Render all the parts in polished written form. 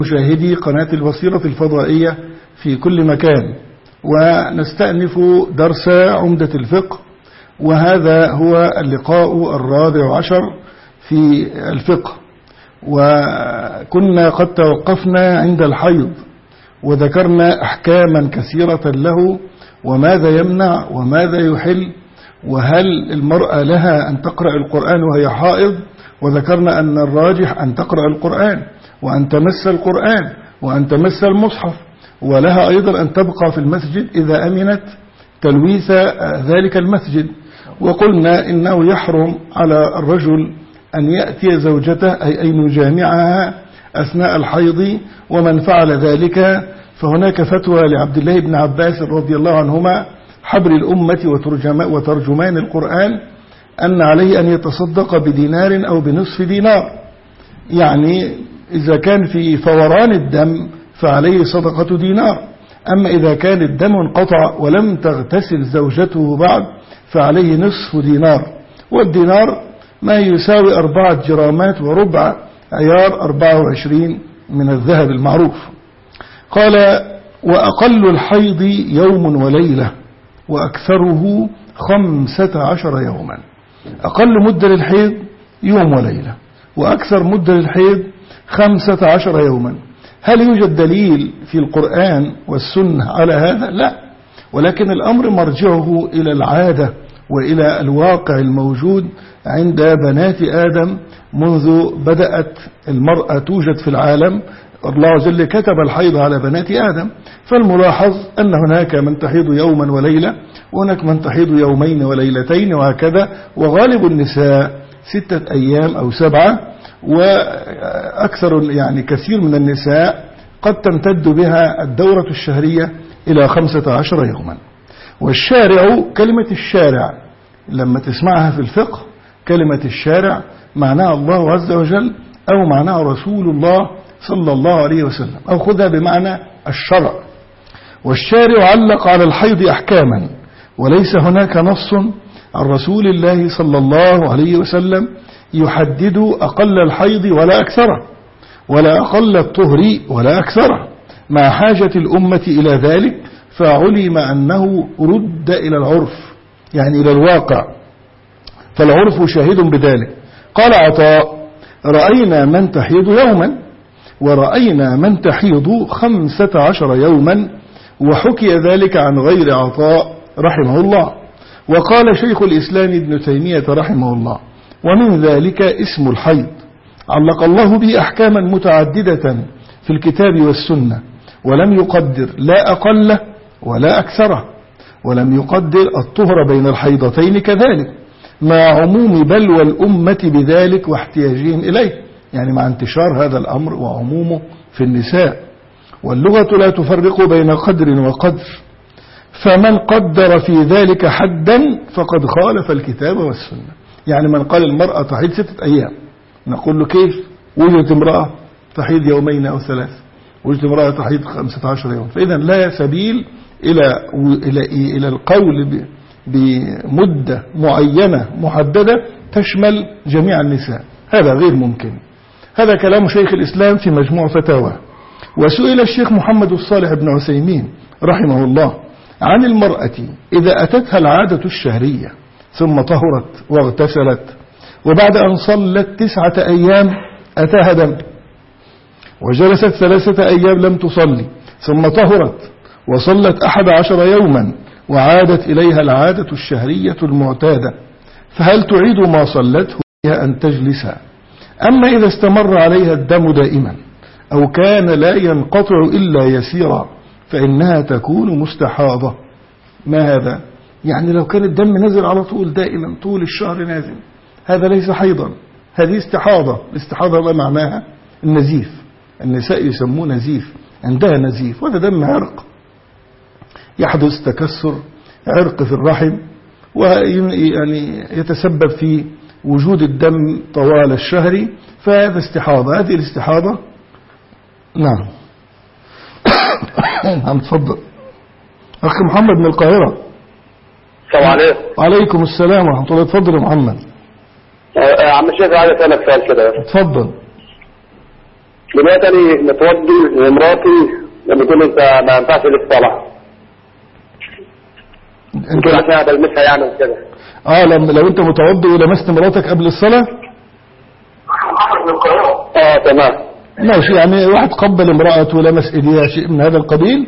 مشاهدي قناة البصيرة الفضائية في كل مكان، ونستأنف درس عمدة الفقه، وهذا هو اللقاء 14 في الفقه. وكنا قد توقفنا عند الحيض وذكرنا أحكاما كثيرة له، وماذا يمنع وماذا يحل، وهل المرأة لها أن تقرأ القرآن وهي حائض، وذكرنا أن الراجح أن تقرأ القرآن وأن تمس القرآن وأن تمس المصحف، ولها أيضا أن تبقى في المسجد إذا أمنت تلويث ذلك المسجد. وقلنا إنه يحرم على الرجل أن يأتي زوجته أي أن يجامعها أثناء الحيض، ومن فعل ذلك فهناك فتوى لعبد الله بن عباس رضي الله عنهما حبر الأمة وترجمان القرآن أن عليه أن يتصدق بدينار أو بنصف دينار، يعني إذا كان في فوران الدم فعليه صدقة دينار، أما إذا كان الدم انقطع ولم تغتسل زوجته بعد فعليه نصف دينار، والدينار ما يساوي 4 جرامات وربع، عيار 24 من الذهب المعروف. قال: وأقل الحيض يوم وليلة وأكثره 15 يوما. أقل مدة للحيض يوم وليلة، وأكثر مدة للحيض 15 يوما. هل يوجد دليل في القرآن والسنة على هذا؟ لا، ولكن الأمر مرجعه إلى العادة وإلى الواقع الموجود عند بنات آدم منذ بدأت المرأة توجد في العالم. الله عز وجل كتب الحيض على بنات آدم، فالملاحظ أن هناك من تحيض يوما وليلة، وهناك من تحيض يومين وليلتين وهكذا، وغالب النساء 6 أيام أو 7، وأكثر يعني كثير من النساء قد تمتد بها الدورة الشهرية إلى 15 يوما. والشارع، كلمة الشارع لما تسمعها في الفقه، كلمة الشارع معناها الله عز وجل أو معناها رسول الله صلى الله عليه وسلم، أو خذها بمعنى الشرع. والشارع علق على الحيض أحكاما، وليس هناك نص عن رسول الله صلى الله عليه وسلم يحدد أقل الحيض ولا أكثره، ولا أقل الطهر ولا أكثره، مع حاجة الأمة إلى ذلك، فعلم أنه رد إلى العرف، يعني إلى الواقع، فالعرف شاهد بذلك. قال عطاء: رأينا من تحيض يوما ورأينا من تحيض 15 يوما، وحكي ذلك عن غير عطاء رحمه الله. وقال شيخ الإسلام ابن تيمية رحمه الله: ومن ذلك اسم الحيض علق الله به أحكاما متعددة في الكتاب والسنة، ولم يقدر لا أقل ولا أكثره، ولم يقدر الطهر بين الحيضتين كذلك، مع عموم بلوى الأمة بذلك واحتياجهم إليه، يعني مع انتشار هذا الأمر وعمومه في النساء. واللغة لا تفرق بين قدر وقدر، فمن قدر في ذلك حدا فقد خالف الكتاب والسنة. يعني من قال المرأة تحيض 6 أيام نقول له كيف؟ وجدت امرأة تحيض يومين أو 3، وجدت امرأة تحيض 15 يوم. فإذا لا سبيل إلى القول بمدة معينة محددة تشمل جميع النساء، هذا غير ممكن. هذا كلام شيخ الإسلام في مجموع فتاوى. وسئل الشيخ محمد الصالح بن عثيمين رحمه الله عن المرأة إذا أتتها العادة الشهرية ثم طهرت واغتسلت، وبعد أن صلت 9 أيام أتاها دم، وجلست 3 أيام لم تصلي، ثم طهرت وصلت 11 يوما وعادت إليها العادة الشهرية المعتادة، فهل تعيد ما صلته هي أن تجلس؟ أما إذا استمر عليها الدم دائما أو كان لا ينقطع إلا يسيرا فإنها تكون مستحاضة. ما هذا؟ يعني لو كان الدم نزل على طول دائما طول الشهر نازل، هذا ليس حيضا، هذه استحاضة. الاستحاضة ما معناها؟ النزيف، النساء يسمون نزيف، عندها نزيف، وهذا دم عرق، يحدث تكسر عرق في الرحم، ويعني يتسبب في وجود الدم طوال الشهر، فهذا استحاضة. هذه الاستحاضة نعم. نعم تفضل أخي محمد من القاهرة. السلام عليكم. وعليكم السلام ورحمة الله. تفضل يا محمد. عم الشيخ عايز أسألك سؤال كده. تفضل. دلوقتي أنا متوضي ومراتي لما تقول أنت ما ينفعش للصلاة ممكن عشان بلمسها يعني وكده. لو انت متوضي ولمست مراتك قبل الصلاة تمام ماشي، يعني واحد قبل امرأته ولمس ايديها شيء من هذا القبيل.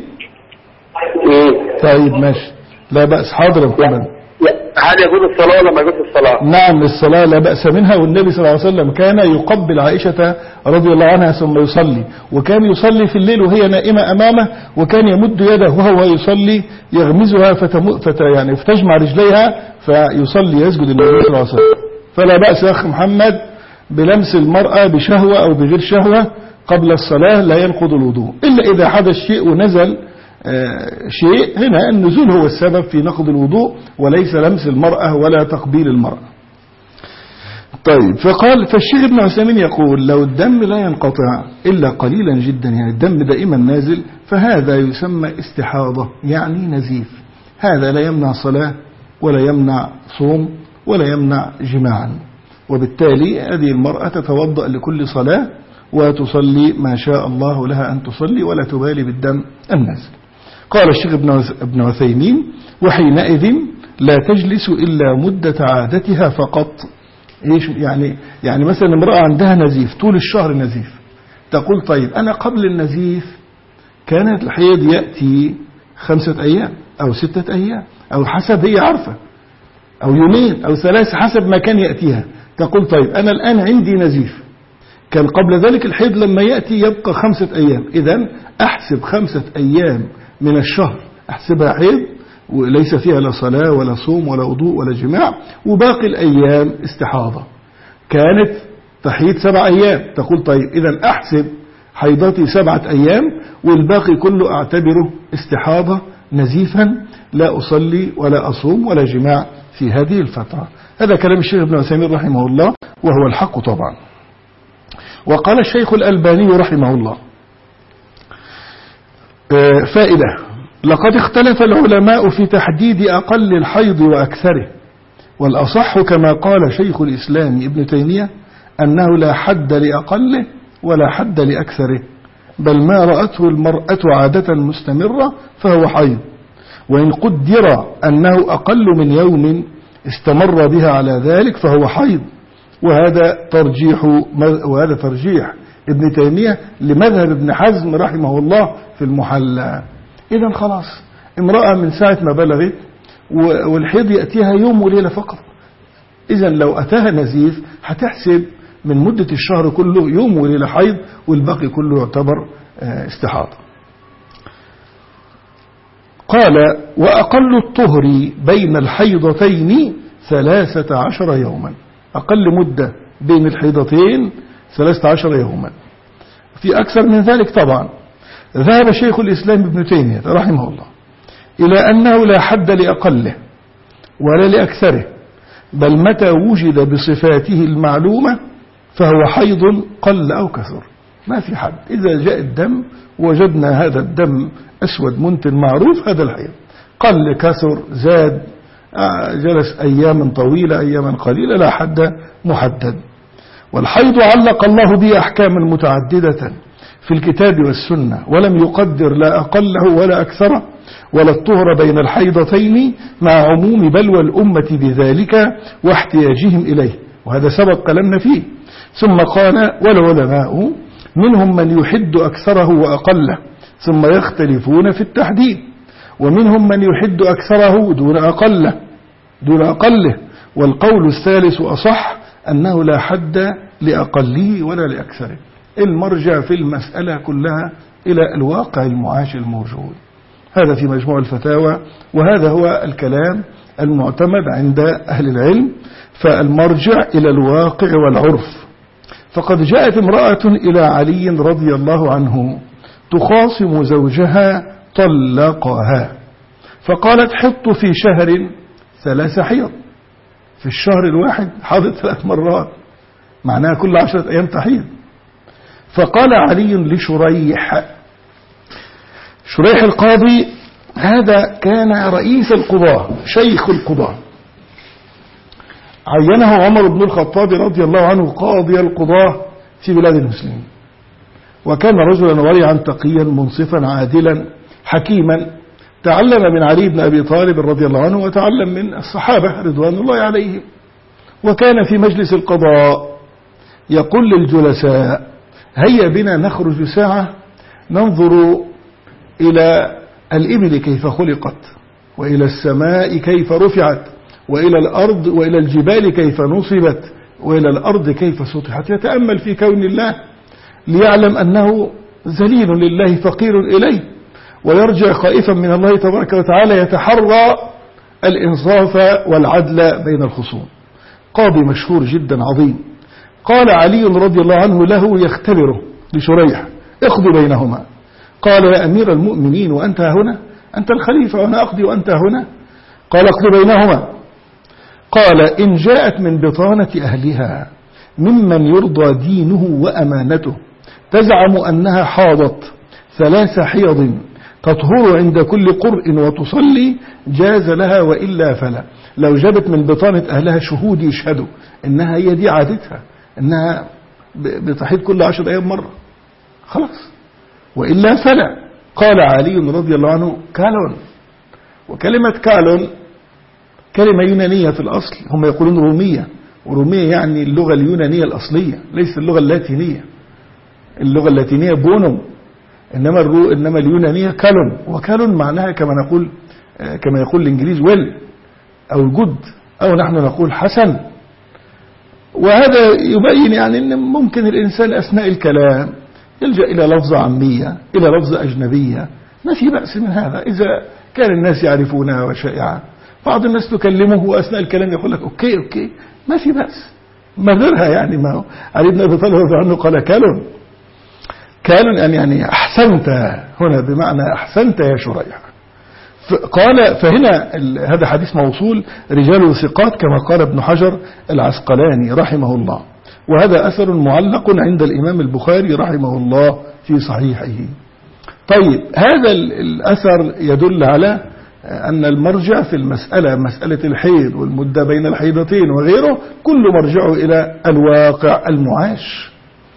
طيب ماشي، لا بأس. حاضر يا محمد. هل يجوز الصلاة ولا ما يجوز الصلاة؟ نعم، الصلاة لا بأس منها، والنبي صلى الله عليه وسلم كان يقبل عائشة رضي الله عنها ثم يصلي، وكان يصلي في الليل وهي نائمة أمامه، وكان يمد يده وهو يصلي يغمزها يعني فتجمع رجليها فيصلي يسجد النبي صلى الله عليه وسلم. فلا بأس يا أخي محمد بلمس المرأة بشهوة أو بغير شهوة قبل الصلاة، لا ينقض الوضوء إلا إذا حدث شيء ونزل شيء، هنا النزول هو السبب في نقض الوضوء وليس لمس المرأة ولا تقبيل المرأة. طيب، فالشيخ ابن عثيمين يقول لو الدم لا ينقطع إلا قليلا جدا، يعني الدم دائما نازل، فهذا يسمى استحاضة يعني نزيف. هذا لا يمنع صلاة ولا يمنع صوم ولا يمنع جماعا، وبالتالي هذه المرأة تتوضأ لكل صلاة وتصلي ما شاء الله لها أن تصلي ولا تبالي بالدم النازل. قال الشيخ ابن عثيمين وحينئذ لا تجلس إلا مدة عادتها فقط. إيش يعني مثلا امرأة عندها نزيف طول الشهر نزيف، تقول طيب أنا قبل النزيف كانت الحيض يأتي 5 أيام أو 6 أيام أو حسب هي عارفة، أو يومين أو 3 حسب ما كان يأتيها. تقول طيب أنا الآن عندي نزيف، كان قبل ذلك الحيض لما يأتي يبقى 5 أيام، إذن أحسب 5 أيام من الشهر أحسبها حيض وليس فيها لا صلاة ولا صوم ولا وضوء ولا جماع، وباقي الأيام استحاضة. كانت تحيض 7 أيام، تقول طيب إذن أحسب حيضتي 7 أيام والباقي كله أعتبره استحاضة نزيفا، لا أصلي ولا أصوم ولا جماع في هذه الفترة. هذا كلام الشيخ ابن عثيمين رحمه الله، وهو الحق طبعا. وقال الشيخ الألباني رحمه الله فائدة: لقد اختلف العلماء في تحديد أقل الحيض وأكثره، والأصح كما قال شيخ الإسلام ابن تيمية أنه لا حد لأقله ولا حد لأكثره، بل ما رأته المرأة عادة مستمرة فهو حيض، وإن قدر أنه أقل من يوم استمر بها على ذلك فهو حيض. وهذا ترجيح ابن تيمية لمذهب ابن حزم رحمه الله في المحلى. إذن خلاص، امرأة من ساعة ما بلغت والحيض يأتيها يوم وليلة فقط، إذن لو أتاها نزيف هتحسب من مدة الشهر كله يوم وليلة حيض والباقي كله يعتبر استحاضة. قال: وأقل الطهر بين الحيضتين 13 يوما، أقل مدة بين الحيضتين 13 يوما، في أكثر من ذلك طبعا. ذهب شيخ الإسلام ابن تيمية رحمه الله إلى أنه لا حد لأقله ولا لأكثره، بل متى وجد بصفاته المعلومة فهو حيض قل أو كثر، ما في حد. إذا جاء الدم وجدنا هذا الدم أسود منتن معروف، هذا الحيض. قل كثر زاد جلس أياما طويلة أياما قليلة، لا حد محدد. والحيض علق الله به أحكاما متعددة في الكتاب والسنة، ولم يقدر لا أقله ولا أكثره ولا الطهر بين الحيضتين، مع عموم بلوى الأمة بذلك واحتياجهم إليه، وهذا سبق كلامنا فيه. ثم قال: والعلماء منهم من يحد أكثره وأقله ثم يختلفون في التحديد، ومنهم من يحد أكثره دون أقله، والقول الثالث أصح أنه لا حد لأقله ولا لأكثره. المرجع في المسألة كلها إلى الواقع المعاش الموجود. هذا في مجموع الفتاوى، وهذا هو الكلام المعتمد عند أهل العلم، فالمرجع إلى الواقع والعرف. فقد جاءت امرأة إلى علي رضي الله عنه تخاصم زوجها طلقها، فقالت: حط في شهر 3 حيض، في الشهر الواحد حاضت 3 مرات، معناها كل 10 أيام تحيض. فقال علي لشريح القاضي، هذا كان رئيس القضاة شيخ القضاة، عينه عمر بن الخطاب رضي الله عنه قاضي القضاة في بلاد المسلمين، وكان رجلا ورعا تقيا منصفا عادلا حكيما، تعلم من علي بن أبي طالب رضي الله عنه وتعلم من الصحابة رضوان الله عليهم. وكان في مجلس القضاء يقول للجلساء: هيا بنا نخرج ساعة ننظر إلى الإبل كيف خلقت، وإلى السماء كيف رفعت، وإلى الأرض وإلى الجبال كيف نصبت، وإلى الأرض كيف سطحت. يتأمل في كون الله ليعلم أنه ذليل لله فقير إليه، ويرجع خائفا من الله تبارك وتعالى، يتحرى الإنصاف والعدل بين الخصوم. قاضي مشهور جدا عظيم. قال علي رضي الله عنه له يختبره لشريح: اقضي بينهما. قال: يا أمير المؤمنين وأنت هنا؟ أنت الخليفة وأنا أقضي وأنت هنا؟ قال: اقضي بينهما. قال: إن جاءت من بطانة أهلها ممن يرضى دينه وأمانته تزعم أنها حاضت 3 حيض تطهر عند كل قرء وتصلي جاز لها، وإلا فلا. لو جابت من بطانة أهلها شهود يشهدوا إنها هي دي عادتها، إنها بتحيض كل 10 أيام مرة، خلاص، وإلا فلا. قال علي رضي الله عنه: كالون. وكلمة كالون كلمة يونانية في الأصل، هم يقولون رومية، ورومية يعني اللغة اليونانية الأصلية، ليس اللغة اللاتينية. اللغة اللاتينية بونوم، إنما اليونانية كالون. وكالون معناها كما يقول الإنجليز ويل أو جود، أو نحن نقول حسن. وهذا يبين يعني أن ممكن الإنسان أثناء الكلام يلجأ إلى لفظة عامية، إلى لفظة أجنبية، ما في بأس من هذا إذا كان الناس يعرفونها وشائعة. بعض الناس تكلمه وأثناء الكلام يقول لك أوكي ما في بأس، مررها يعني. ما هو علي بن أبي طالب رضي عنه قال كالون يعني أحسنت، هنا بمعنى أحسنت يا شريح. قال فهنا هذا حديث موصول رجال ثقات كما قال ابن حجر العسقلاني رحمه الله، وهذا أثر معلق عند الإمام البخاري رحمه الله في صحيحه. طيب، هذا الأثر يدل على أن المرجع في مسألة الحيض والمدة بين الحيضتين وغيره كل مرجعه إلى الواقع المعاش.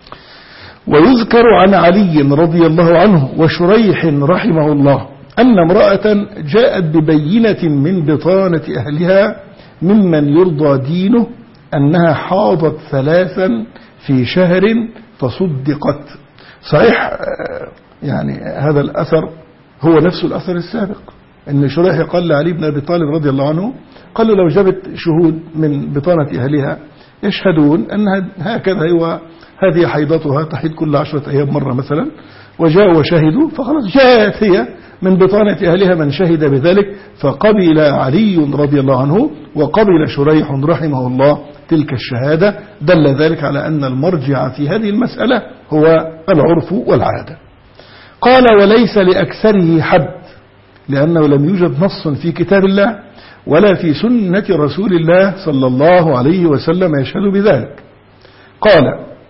ويذكر عن علي رضي الله عنه وشريح رحمه الله أن امرأة جاءت ببينة من بطانة أهلها ممن يرضى دينه أنها حاضت 3 في شهر فصدقت. صحيح، يعني هذا الأثر هو نفس الأثر السابق، أن شريح قال لعلي بن أبي طالب رضي الله عنه، قال له لو جابت شهود من بطانة أهلها يشهدون أنها هكذا هذه حيضتها، تحيض كل 10 أيام مرة مثلا، وجاءوا وشهدوا، فخلاص جاءت هي من بطانة أهلها من شهد بذلك، فقبل علي رضي الله عنه وقبل شريح رحمه الله تلك الشهادة. دل ذلك على أن المرجع في هذه المسألة هو العرف والعادة. قال: وليس لأكثره حد، لأنه لم يوجد نص في كتاب الله ولا في سنة رسول الله صلى الله عليه وسلم يشهد بذلك. قال: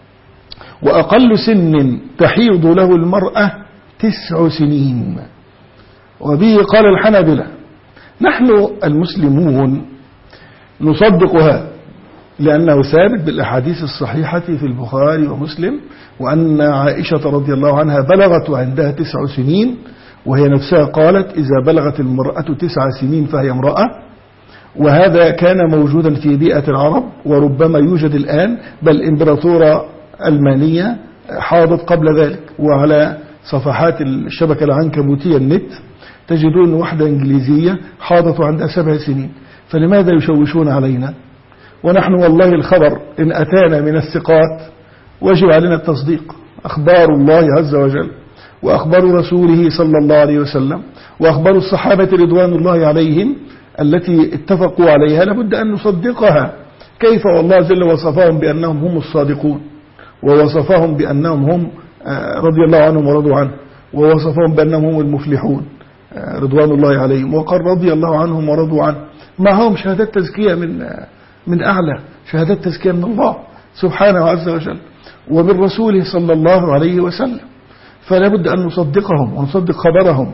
وأقل سن تحيض له المرأة 9 سنين، وبه قال الحنابلة. نحن المسلمون نصدق هذا، لأنه ثابت بالأحاديث الصحيحة في البخاري ومسلم، وأن عائشة رضي الله عنها بلغت وعندها 9 سنين، وهي نفسها قالت: إذا بلغت المرأة 9 سنين فهي امرأة. وهذا كان موجودا في بيئة العرب، وربما يوجد الآن، بل إمبراطورة ألمانية حاضت قبل ذلك. وعلى صفحات الشبكة العنكبوتية النت تجدون واحدة إنجليزية حاضت عندها 7 سنين. فلماذا يشوشون علينا؟ ونحن والله الخبر إن أتانا من الثقات واجب علينا التصديق. أخبار الله عز وجل وأخبار رسوله صلى الله عليه وسلم وأخبار الصحابة رضوان الله عليهم التي اتفقوا عليها لابد أن نصدقها. كيف والله جل وصفهم بأنهم هم الصادقون، ووصفهم بأنهم هم رضي الله عنهم ورضوا عنه، ووصفهم بأنهم هم المفلحون رضوان الله عليهم، وقال رضي الله عنهم ورضوا عنه. معهم شهادات تزكية من أعلى، شهادات تزكية من الله سبحانه عز وجل ومن رسوله صلى الله عليه وسلم. فلا بد أن نصدقهم ونصدق خبرهم،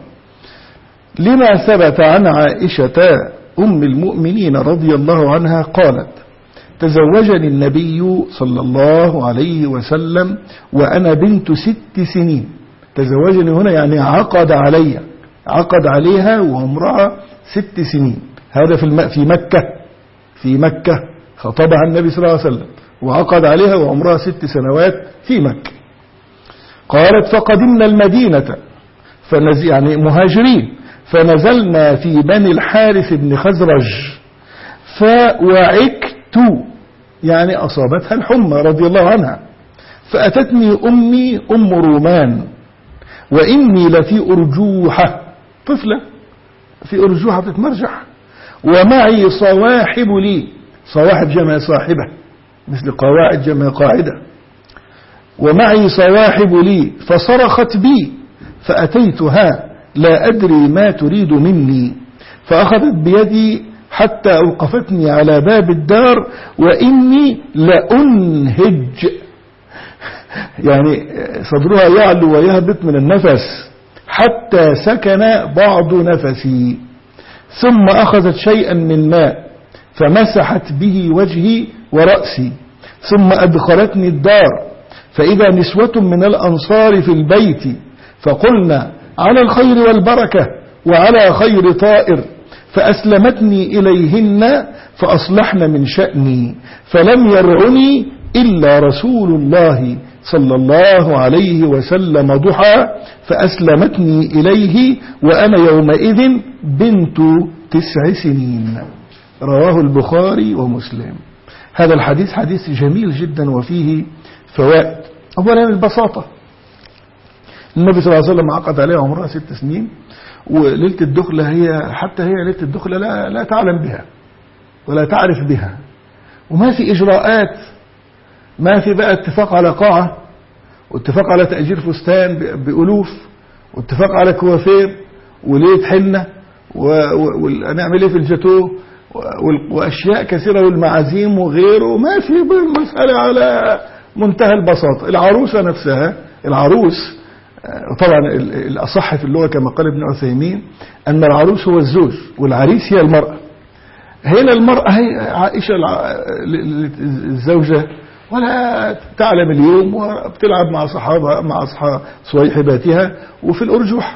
لما ثبت عن عائشة أم المؤمنين رضي الله عنها قالت: تزوجني النبي صلى الله عليه وسلم وأنا بنت 6 سنين. تزوجني هنا يعني عقد عليها وعمرها 6 سنين. هذا في مكة خطبها النبي صلى الله عليه وسلم وعقد عليها وعمرها 6 سنوات في مكة. قالت فقدمنا المدينة يعني مهاجرين، فنزلنا في بني الحارث بن خزرج فوعكت يعني أصابتها الحمى رضي الله عنها، فأتتني أمي أم رومان وإني لفي أرجوحة، طفلة في أرجوحة بتتمرجح، ومعي صواحب لي، صواحب جمع صاحبة مثل قواعد جمع قاعدة، ومعي صواحب لي فصرخت بي فأتيتها لا أدري ما تريد مني، فأخذت بيدي حتى أوقفتني على باب الدار وإني لأنهج، يعني صدرها يعلو ويهبط من النفس حتى سكن بعض نفسي، ثم أخذت شيئا من ماء فمسحت به وجهي ورأسي، ثم أدخلتني الدار فإذا نسوة من الأنصار في البيت، فقلنا على الخير والبركة وعلى خير طائر، فأسلمتني إليهن فأصلحن من شأني، فلم يرعني إلا رسول الله صلى الله عليه وسلم ضحى فأسلمتني إليه وأنا يومئذ بنت 9 سنين. رواه البخاري ومسلم. هذا الحديث حديث جميل جدا وفيه فوائد. أولا البساطة، النبي صلى الله عليه وسلم عقد عليها عمرها 6 سنين، وليلة الدخلة حتى هي ليلة الدخلة لا تعلم بها ولا تعرف بها، وما في إجراءات، ما في بقى اتفاق على قاعة واتفاق على تأجير فستان بألوف واتفاق على كوافير وليلة حنة ونعمل ايه في الجاتو وأشياء كثيرة والمعازيم وغيره. ما في مسألة على منتهى البساطة. العروسة نفسها، العروس طبعا الأصح في اللغة كما قال ابن عثيمين أن العروس هو الزوج والعريس هي المرأة. هنا المرأة هي عائشة الزوجة ولا تعلم اليوم وبتلعب مع صحابها مع أصحاب صويحباتها وفي الأرجوح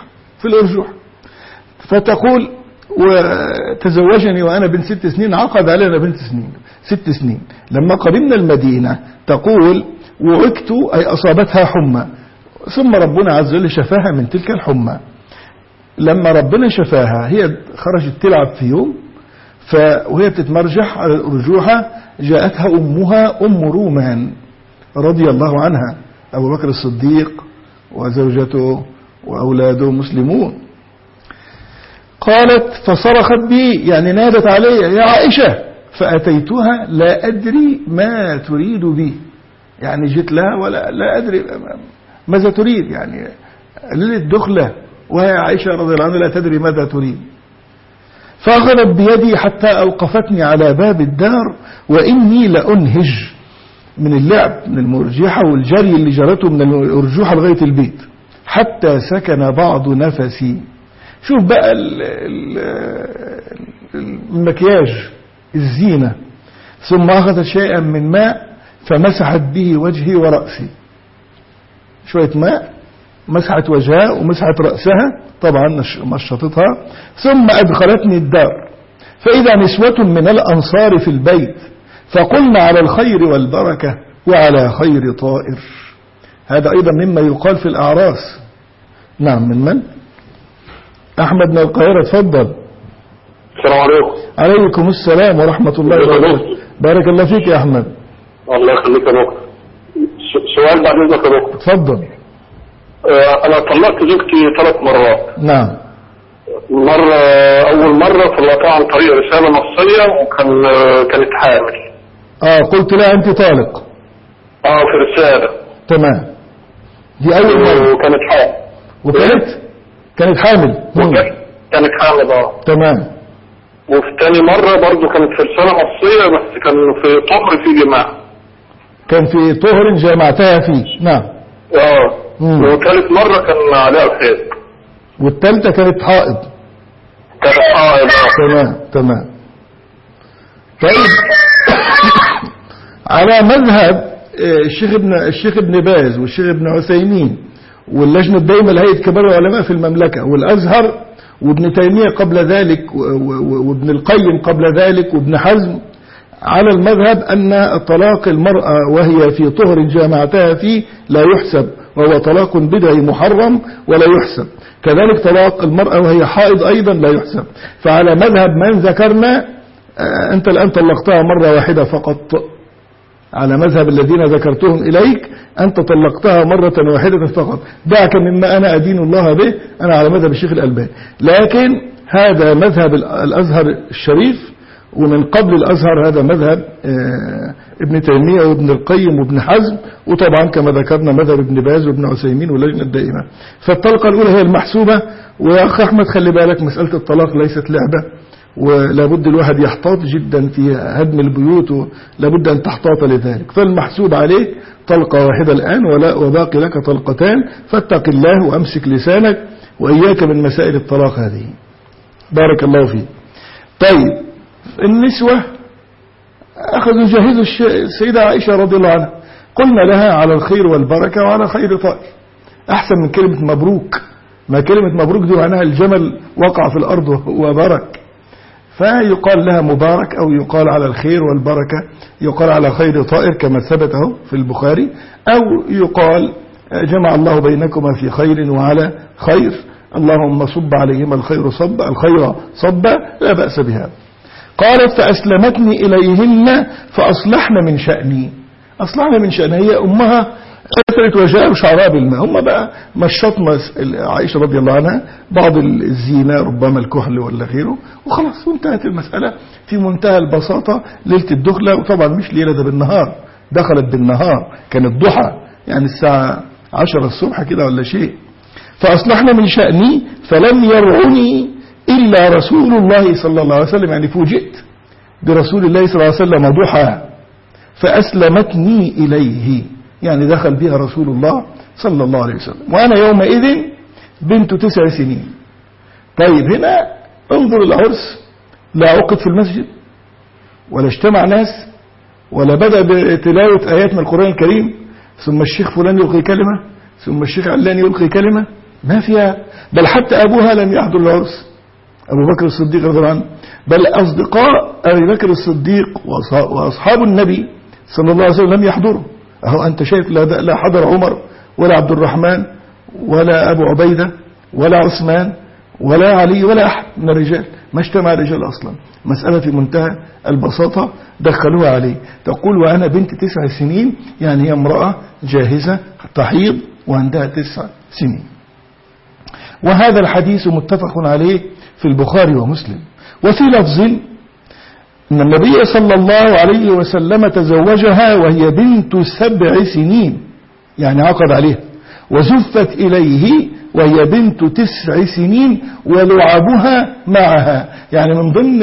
فتقول وتزوجني وأنا بنت 6 سنين، عقد علينا بنت 6 سنين. لما قدمنا المدينة تقول وعكت أي أصابتها حمى، ثم ربنا عز وجل شفاها من تلك الحمى. لما ربنا شفاها هي خرجت تلعب في يوم، وهي بتتمرجح على الأرجوحة جاءتها أمها أم رومان رضي الله عنها، أبو بكر الصديق وزوجته وأولاده مسلمون. قالت فصرخت بي يعني نادت علي يا عائشة، فأتيتها لا أدري ما تريد بي، يعني جيت لها ولا لا أدري ماذا تريد، يعني ليلة دخلة وهي عائشة رضي الله عنها لا تدري ماذا تريد. فأخذت بيدي حتى أوقفتني على باب الدار وإني لأنهج، من اللعب من المرجحة والجري اللي جرته من الأرجوحة لغاية البيت حتى سكن بعض نفسي. شوف بقى المكياج الزينة. ثم أخذت شيئا من ماء فمسحت به وجهي ورأسي، شوية ماء مسحت وجهها ومسحت رأسها طبعا مشطتها، ثم أدخلتني الدار فإذا نسوة من الأنصار في البيت، فقلنا على الخير والبركة وعلى خير طائر. هذا أيضا مما يقال في الأعراس. نعم. من أحمد من القاهرة، تفضل. السلام عليكم. عليكم السلام ورحمة الله وبركاته. بارك الله فيك يا أحمد. الله يخليك يا دكتور. سؤال بعد إذنك يا دكتور. تفضل. أنا طلقت زوجتي 3 مرات. نعم. أول مرة طلقتها عن طريق رسالة نصية كانت حامل. قلت لها أنت طالق. في رسالة. تمام. دي أول مرة. وكانت حامل. كانت حامل. كانت حامل. تمام. وفي تاني مرة برضو كانت في رسالة نصية بس كان في طهر في جماع. كان في طهر جمعتها فيه. نعم. وثالث مرة كان عليها الحيض. والثالثة كانت حائض. كانت حائض. تمام. طيب على مذهب الشيخ ابن باز والشيخ ابن عثيمين واللجنة الدائمة لهيئة كبار العلماء في المملكة والأزهر وابن تيمية قبل ذلك وابن القيم قبل ذلك وابن حزم، على المذهب أن طلاق المرأة وهي في طهر جامعتها فيه لا يحسب، وهو طلاق بدعي محرم ولا يحسب. كذلك طلاق المرأة وهي حائض أيضا لا يحسب. فعلى مذهب من ذكرنا أنت الآن طلقتها مرة واحدة فقط، على مذهب الذين ذكرتهم إليك أنت طلقتها مرة واحدة فقط، دعك مما أنا أدين الله به، أنا على مذهب الشيخ الألباني. لكن هذا مذهب الأزهر الشريف، ومن قبل الأزهر هذا مذهب ابن تيمية وابن القيم وابن حزم، وطبعا كما ذكرنا مذهب ابن باز وابن عثيمين واللجنة الدائمة. فالطلقة الأولى هي المحسوبة. ويا أخي أحمد خلي بالك، مسألة الطلاق ليست لعبة، ولابد الواحد يحتاط جدا في هدم البيوت، ولابد أن تحتاط لذلك. فالمحسوب عليك طلقة واحدة الآن وباقي لك طلقتان، فاتق الله وأمسك لسانك وإياك من مسائل الطلاق هذه. بارك الله فيك. طيب النسوة أخذوا جهزوا السيدة عائشة رضي الله عنها، قلنا لها على الخير والبركة وعلى خير طائر، أحسن من كلمة مبروك. ما كلمة مبروك دي معناها الجمل وقع في الأرض وبرك، فيقال لها مبارك، أو يقال على الخير والبركة، يقال على خير طائر كما ثبته في البخاري، أو يقال جمع الله بينكما في خير وعلى خير، اللهم صب عليهما الخير صبا لا بأس بها. قالت فأسلمتني إليهن فأصلحن من شأني. أصلحن من شأنها، هي أمها أثرت وجاء شعرها بالماء، هم بقى مشطنا عائشة رضي الله عنها بعض الزينة ربما الكحل ولا غيره، وخلاص وانتهت المسألة في منتهى البساطة. ليلة الدخلة، وطبعا مش ليلة ده بالنهار، دخلت بالنهار، كانت ضحى يعني الساعة 10 الصبح كده ولا شيء. فأصلحنا من شأني فلم يرعني إلا رسول الله صلى الله عليه وسلم، يعني فوجئت برسول الله صلى الله عليه وسلم ضحى فأسلمتني إليه، يعني دخل بها رسول الله صلى الله عليه وسلم وأنا يومئذ بنت 9 سنين. طيب هنا انظر العرس، لا عقد في المسجد ولا اجتمع ناس ولا بدأ بتلاوة آيات من القرآن الكريم، ثم الشيخ فلان يلقي كلمة، ثم الشيخ علان يلقي كلمة، ما فيها. بل حتى أبوها لم يحضر العرس، أبو بكر الصديق رضي الله عنه، بل أصدقاء أبي بكر الصديق وأصحاب النبي صلى الله عليه وسلم لم يحضروا. أهو أنت شايف لا حضر عمر ولا عبد الرحمن ولا أبو عبيدة ولا عثمان ولا علي ولا أحد من الرجال، ما اجتمع الرجال أصلا. مسألة في منتهى البساطة دخلوها عليه. تقول وأنا بنت 9 سنين، يعني هي امرأة جاهزة تحيض وعندها 9 سنين. وهذا الحديث متفق عليه في البخاري ومسلم. وفي لفظ أن النبي صلى الله عليه وسلم تزوجها وهي بنت 7 سنين، يعني عقد عليها، وزفت إليه وهي بنت 9 سنين ولعبها معها، يعني من ضمن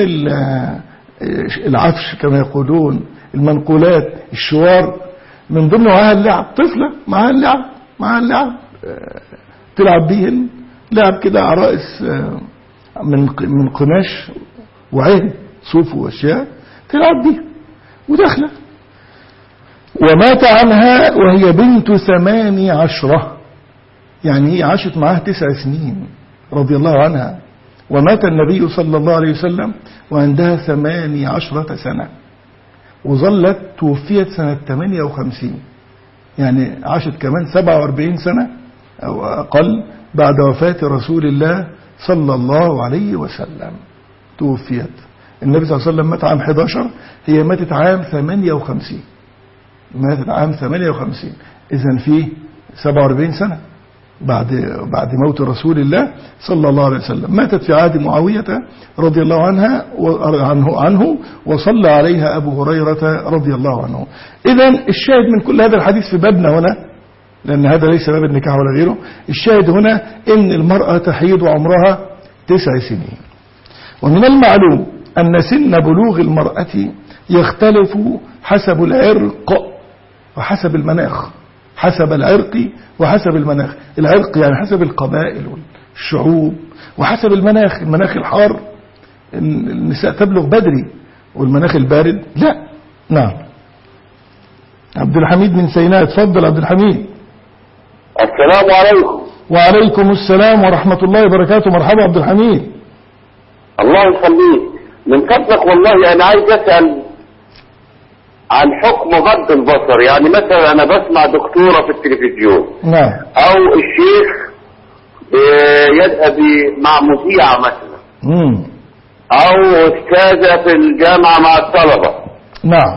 العفش كما يقولون، المنقولات، الشوار، من ضمن معها اللعب، طفلة معها اللعب تلعب بيهن، لعب كده عرائس من قماش وعين صوف واشياء تلعب بيها وداخله. ومات عنها وهي بنت 18، يعني هي عاشت معاه 9 سنين رضي الله عنها. ومات النبي صلى الله عليه وسلم وعندها 18 سنة، وظلت توفيت سنة 58، يعني عاشت كمان 47 سنة أو أقل بعد وفاة رسول الله صلى الله عليه وسلم توفيت. النبي صلى الله عليه وسلم مات عام 11، هي ماتت عام 58، ماتت عام 58، إذن فيه 47 سنة بعد موت رسول الله صلى الله عليه وسلم. ماتت في عهد معاوية رضي الله عنه وصلى عليها أبو هريرة رضي الله عنه. إذن الشاهد من كل هذا الحديث في بابنا هنا، لأن هذا ليس باب النكاح ولا غيره، الشاهد هنا إن المرأة تحيض عمرها 9 سنين. ومن المعلوم أن سن بلوغ المرأة يختلف حسب العرق وحسب المناخ، حسب العرق وحسب المناخ. العرق يعني حسب القبائل والشعوب، وحسب المناخ الحار النساء تبلغ بدري، والمناخ البارد لا. نعم. عبد الحميد من سيناء، اتفضل عبد الحميد. السلام عليكم. وعليكم السلام ورحمة الله وبركاته. مرحبا عبد الحميد. الله يخليك. من فضلك والله أنا عايز أسأل عن حكم غض البصر. يعني مثلا أنا بسمع دكتورة في التلفزيون، نعم، أو الشيخ يذهب مع مذيعة مثلا، أو أستاذة في الجامعة مع الطلبة. نعم.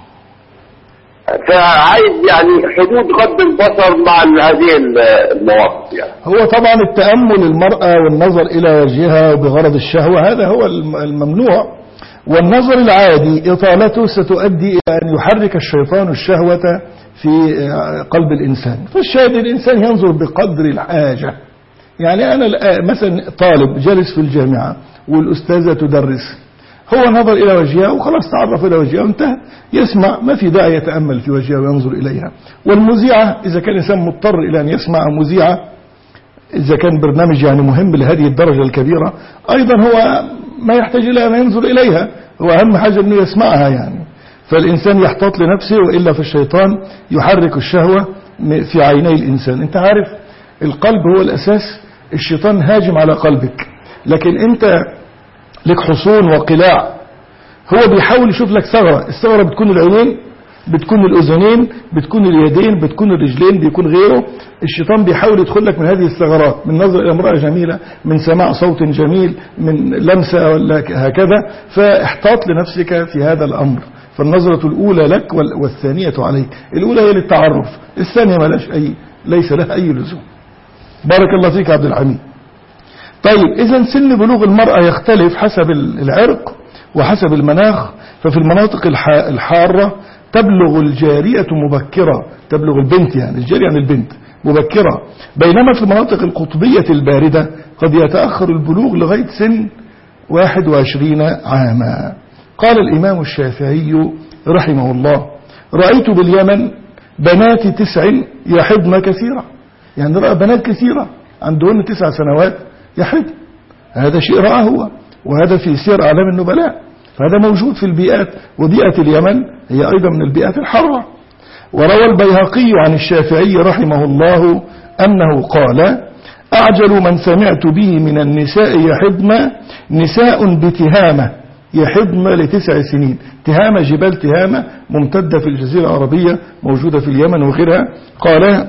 فعايز يعني حدود غض البصر مع هذه المواقف. يعني هو طبعا التأمل المرأة والنظر إلى وجهها بغرض الشهوة هذا هو الممنوع، والنظر العادي إطالته ستؤدي إلى أن يحرك الشيطان الشهوة في قلب الإنسان. فالشاهد الإنسان ينظر بقدر الحاجة. يعني أنا مثلا طالب جالس في الجامعة والأستاذة تدرس، هو نظر إلى وجهها وخلاص تعرف إلى وجهها وانتهى، يسمع، ما في داعي يتأمل في وجهها وينظر إليها. والمذيعة إذا كان الإنسان مضطر إلى أن يسمع مذيعة، إذا كان برنامج يعني مهم لهذه الدرجة الكبيرة، أيضا هو ما يحتاج إلى أن ينظر إليها، هو أهم حاجة أنه يسمعها. يعني فالإنسان يحتاط لنفسه، وإلا فالشيطان يحرك الشهوة في عيني الإنسان. أنت عارف القلب هو الأساس، الشيطان هاجم على قلبك، لكن أنت لك حصون وقلاع، هو بيحاول يشوف لك ثغرة. الثغرة بتكون العينين، بتكون الأذنين، بتكون اليدين، بتكون الرجلين، بيكون غيره. الشيطان بيحاول يدخل لك من هذه الثغرات، من نظر إلى امرأة جميلة، من سماع صوت جميل، من لمسة ولا هكذا. فاحتاط لنفسك في هذا الأمر. فالنظرة الأولى لك والثانية عليك. الأولى هي للتعرف، الثانية ليس لها أي لزوم. بارك الله فيك عبد الحميد. طيب إذا سن بلوغ المرأة يختلف حسب العرق وحسب المناخ. ففي المناطق الحارة تبلغ الجارية مبكرة، تبلغ البنت، يعني الجارية يعني البنت مبكرة، بينما في المناطق القطبية الباردة قد يتأخر البلوغ لغاية سن 21 عاما. قال الإمام الشافعي رحمه الله: رأيت باليمن بنات 9 يحضن كثيرا. يعني رأى بنات كثيرة عندهن 9 سنوات يحضن، هذا شيء رأى هو، وهذا في سير أعلام النبلاء. فهذا موجود في البيئات، وبيئة اليمن هي أيضا من البيئات الحارة. وروى البيهقي عن الشافعي رحمه الله أنه قال: أعجل من سمعت به من النساء يحضن نساء بتهامة، يحضن ل9 سنين. تهامة جبال تهامة ممتدة في الجزيرة العربية، موجودة في اليمن وغيرها. قال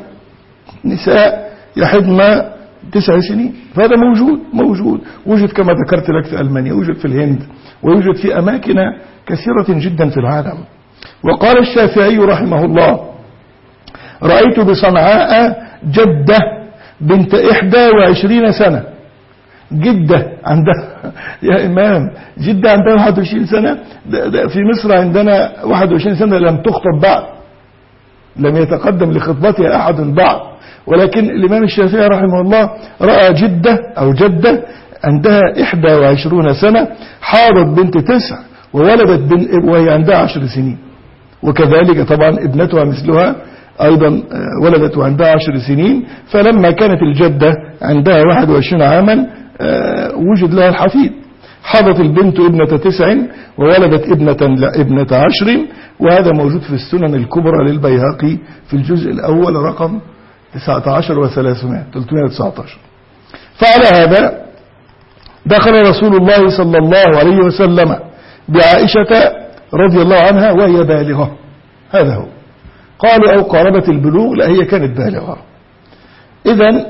نساء يحضن 9 سنين. فهذا موجود وجد كما ذكرت لك في ألمانيا، وجد في الهند، ويوجد في أماكن كثيرة جدا في العالم. وقال الشافعي رحمه الله: رأيت بصنعاء جدة بنت 21 سنة. جدة عندها يا إمام، جدة عندها 21 سنة. ده في مصر عندنا 21 سنة لم تخطب بعد، لم يتقدم لخطبتها أحد بعد. ولكن الإمام الشافعي رحمه الله رأى جدة أو جدة عندها 21 سنة، حاضت بنت 9 وولدت وهي عندها 10 سنين. وكذلك طبعا ابنتها مثلها أيضا ولدت وعندها 10 سنين. فلما كانت الجدة عندها 21 عاما وجد لها الحفيد. حاضت البنت ابنة 9 وولدت ابنة 10. وهذا موجود في السنن الكبرى للبيهقي في الجزء الأول رقم 19 و319. فعلى هذا دخل رسول الله صلى الله عليه وسلم بعائشة رضي الله عنها وهي بالغة. هذا هو، قالوا أو قاربت البلوغ، لا هي كانت بالغة. إذن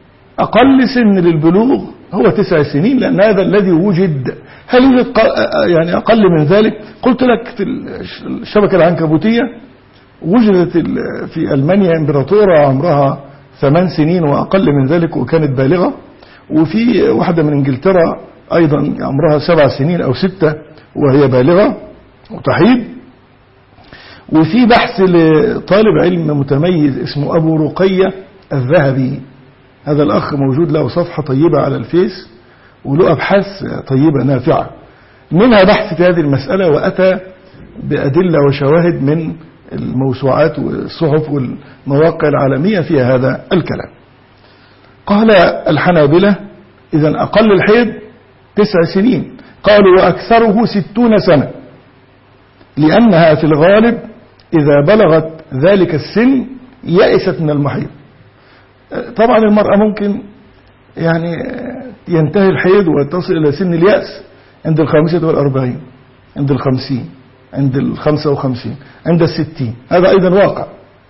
أقل سن للبلوغ هو 9 سنين، لأن هذا الذي وجد. هل يوجد يعني أقل من ذلك؟ قلت لك في الشبكة العنكبوتية وجدت في ألمانيا إمبراطورة عمرها 8 سنين وأقل من ذلك وكانت بالغة. وفي واحدة من إنجلترا أيضا عمرها 7 سنين أو 6 وهي بالغة وتحيض. وفي بحث لطالب علم متميز اسمه أبو رقية الذهبي، هذا الأخ موجود له صفحة طيبة على الفيس وله أبحاث طيبة نافعة، منها بحث في هذه المسألة، وأتى بأدلة وشواهد من الموسوعات والصحف والمواقع العالمية في هذا الكلام. قال الحنابلة إذن أقل الحيض 9 سنين، قالوا وأكثره 60 سنة، لأنها في الغالب إذا بلغت ذلك السن يئست من المحيض. طبعا المرأة ممكن يعني ينتهي الحيض وتصل إلى سن اليأس عند 45، عند 50، عند 55، عند 60. هذا أيضا واقع.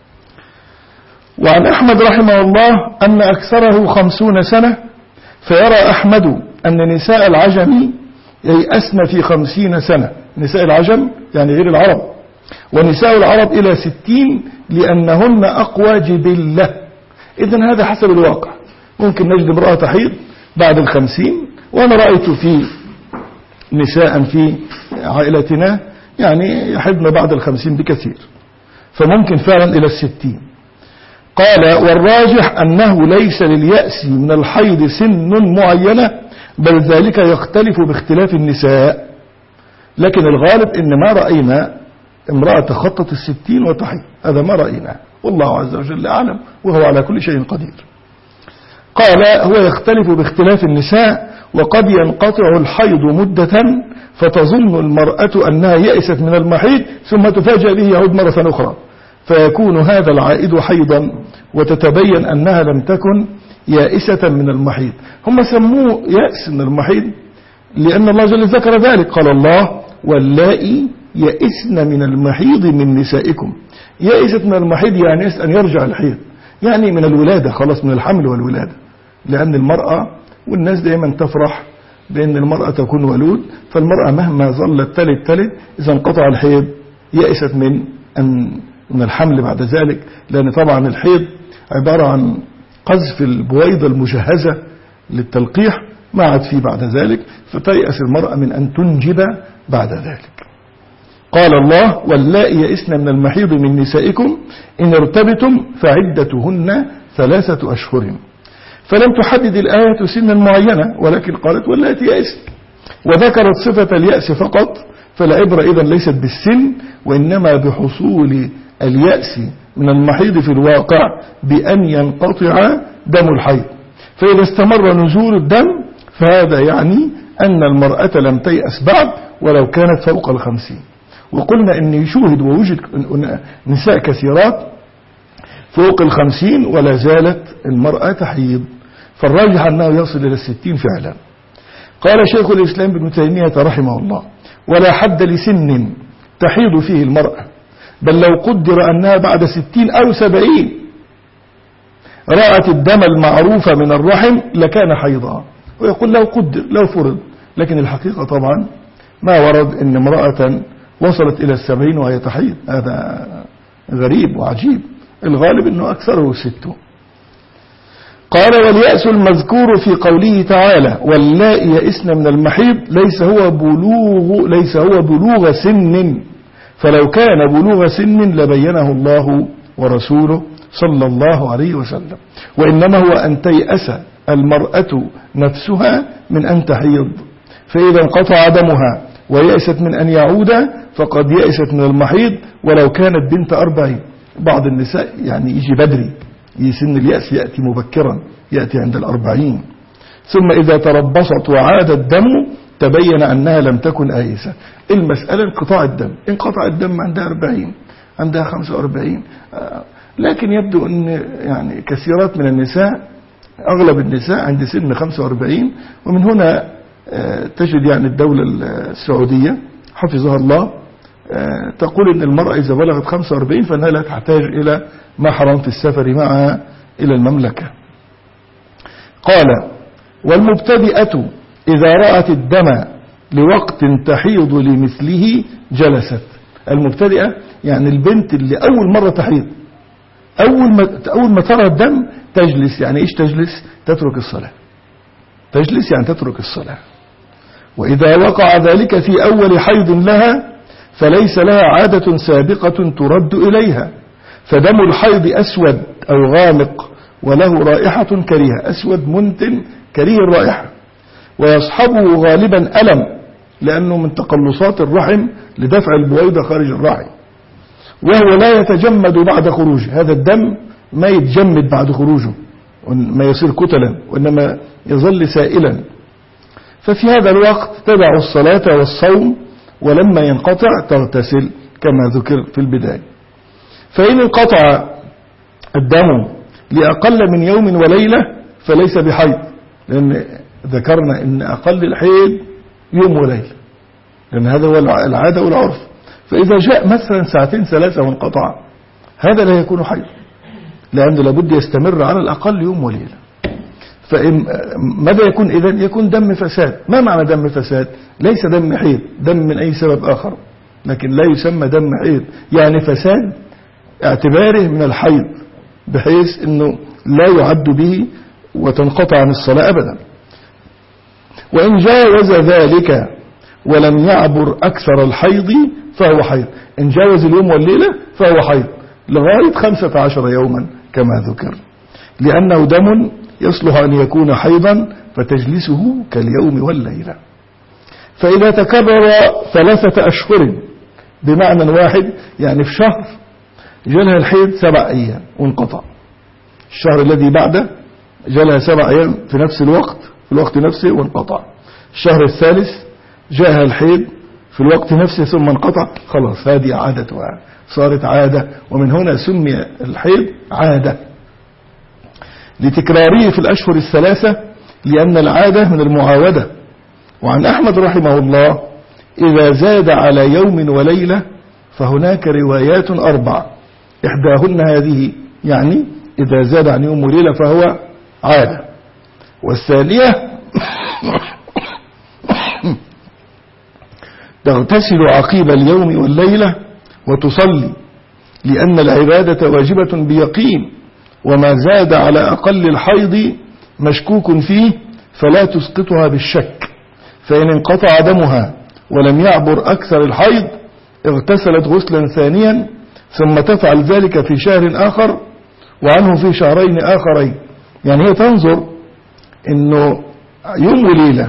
وعن أحمد رحمه الله أن أكثره 50 سنة، فيرى أحمد أن نساء العجم ييأسن في 50 سنة، نساء العجم يعني غير العرب، ونساء العرب إلى 60 لأنهن أقوى جبلة. إذن هذا حسب الواقع. ممكن نجد امرأة تحيض بعد 50، وأنا رأيت في نساء في عائلتنا يعني يحضن بعد 50 بكثير، فممكن فعلا إلى 60. قال والراجح أنه ليس لليأس من الحيض سن معينة، بل ذلك يختلف باختلاف النساء. لكن الغالب إن ما رأينا امرأة تخطت 60 وتحيض، هذا ما رأينا، والله عز وجل أعلم وهو على كل شيء قدير. قال هو يختلف باختلاف النساء، وقد ينقطع الحيض مدة فتظن المرأة أنها يئست من المحيض ثم تفاجأ به يعود مرة أخرى، فيكون هذا العائد حيضا وتتبين أنها لم تكن يائسة من المحيض. هم سموه يأس من المحيض لأن الله جل ذكر ذلك. قال الله واللائي يئسن من المحيض من نسائكم. يئست من المحيض يعني أن يرجع الحيض، يعني من الولادة، خلاص من الحمل والولادة. لأن المرأة والناس دائما تفرح بأن المرأة تكون ولود، فالمرأة مهما ظلت تلد إذا انقطع الحيض يئست من الحمل بعد ذلك، لأن طبعا الحيض عبارة عن قذف البويضة المجهزة للتلقيح، ما عاد فيه بعد ذلك، فتيأس المرأة من أن تنجب بعد ذلك. قال الله واللائي يئسن من المحيض من نسائكم إن ارتبتم فعدتهن 3 أشهر. فلم تحدد الآية سنا معينة، ولكن قالت واللاتي يئسن، وذكرت صفة اليأس فقط. فالعبرة إذن ليست بالسن، وإنما بحصول اليأس من المحيض في الواقع بأن ينقطع دم الحيض. فإذا استمر نزول الدم فهذا يعني أن المرأة لم تيأس بعد ولو كانت فوق 50. وقلنا أن يشوهد ووجد نساء كثيرات فوق 50 ولا زالت المرأة تحيض، فالراجح أنه يصل إلى 60 فعلا. قال شيخ الإسلام ابن تيمية رحمه الله ولا حد لسن تحيض فيه المرأة، بل لو قدر أنها بعد 60 أو 70 رأت الدم المعروف من الرحم لكان حيضا. ويقول لو قدر، لو فرض، لكن الحقيقة طبعا ما ورد أن امرأة وصلت إلى 70 وهي تحيض، هذا غريب وعجيب. الغالب أنه أكثره 6. قال واليأس المذكور في قوله تعالى واللائي يئسن من المحيض ليس هو بلوغ سن، فلو كان بلوغ سن لبينه الله ورسوله صلى الله عليه وسلم، وإنما هو أن تيأس المرأة نفسها من أن تحيض، فإذا انقطع دمها ويأست من أن يعود فقد يأست من المحيض ولو كانت بنت 40. بعض النساء يعني يجي بدري، سن اليأس يأتي مبكرا، يأتي عند 40. ثم إذا تربصت وعاد الدم تبين أنها لم تكن آيسة. المسألة انقطاع الدم، انقطع الدم عندها 40، عندها 45. لكن يبدو أن يعني كثيرات من النساء، أغلب النساء عند سن 45. ومن هنا تجد يعني الدولة السعودية حفظها الله تقول أن المرأة إذا بلغت 45 فإنها لا تحتاج إلى محرم في السفر معها إلى المملكة. قال والمبتدئة إذا رأت الدم لوقت تحيض لمثله جلست. المبتدئة يعني البنت اللي أول مرة تحيض، أول ما ترى الدم تجلس. يعني إيش تجلس؟ تترك الصلاة. تجلس يعني تترك الصلاة. وإذا وقع ذلك في أول حيض لها فليس لها عادة سابقة ترد إليها، فدم الحيض أسود أو غامق وله رائحة كريهة، أسود منتن كريه الرائحة، ويصحبه غالبا ألم لأنه من تقلصات الرحم لدفع البويضة خارج الرحم، وهو لا يتجمد بعد خروجه. هذا الدم ما يتجمد بعد خروجه، ما يصير كتلا، وإنما يظل سائلا. ففي هذا الوقت تدع الصلاة والصوم، ولما ينقطع تغتسل كما ذكر في البداية. فإن انقطع الدم لأقل من يوم وليلة فليس بحيض، لأن ذكرنا أن أقل الحيض يوم وليلة، لأن هذا هو العادة والعرف. فإذا جاء مثلا ساعتين ثلاثة وانقطع هذا لا يكون حيض، لأنه لابد يستمر على الأقل يوم وليلة. ماذا يكون إذن؟ يكون دم فساد. ما معنى دم فساد؟ ليس دم حيض، دم من أي سبب آخر، لكن لا يسمى دم حيض، يعني فساد اعتباره من الحيض بحيث أنه لا يعد به وتنقطع عن الصلاة أبدا. وإن جاوز ذلك ولم يعبر أكثر الحيض فهو حيض. إن جاوز اليوم والليلة فهو حيض لغاية 15 يوما كما ذكر، لأنه دم يصلح أن يكون حيضا فتجلسه كاليوم والليلة. فإذا تكرر 3 أشهر بمعنى واحد، يعني في شهر جالها الحيض 7 أيام وانقطع، الشهر الذي بعده جالها 7 أيام في نفس الوقت، في الوقت نفسه وانقطع، الشهر الثالث جاءها الحيض في الوقت نفسه ثم انقطع، خلاص هذه عادتها، صارت عادة، ومن هنا سمي الحيض عادة لتكراره في الأشهر الثلاثة، لأن العادة من المعاودة. وعن أحمد رحمه الله إذا زاد على يوم وليلة فهناك روايات 4، إحداهن هذه، يعني إذا زاد عن يوم وليلة فهو عادة. والثانية تغتسل عقيب اليوم والليلة وتصلي، لأن العبادة واجبة بيقين، وما زاد على أقل الحيض مشكوك فيه فلا تسقطها بالشك. فإن انقطع دمها ولم يعبر أكثر الحيض اغتسلت غسلا ثانيا، ثم تفعل ذلك في شهر آخر وعنه في شهرين آخرين. يعني هي تنظر إنه يوم وليلة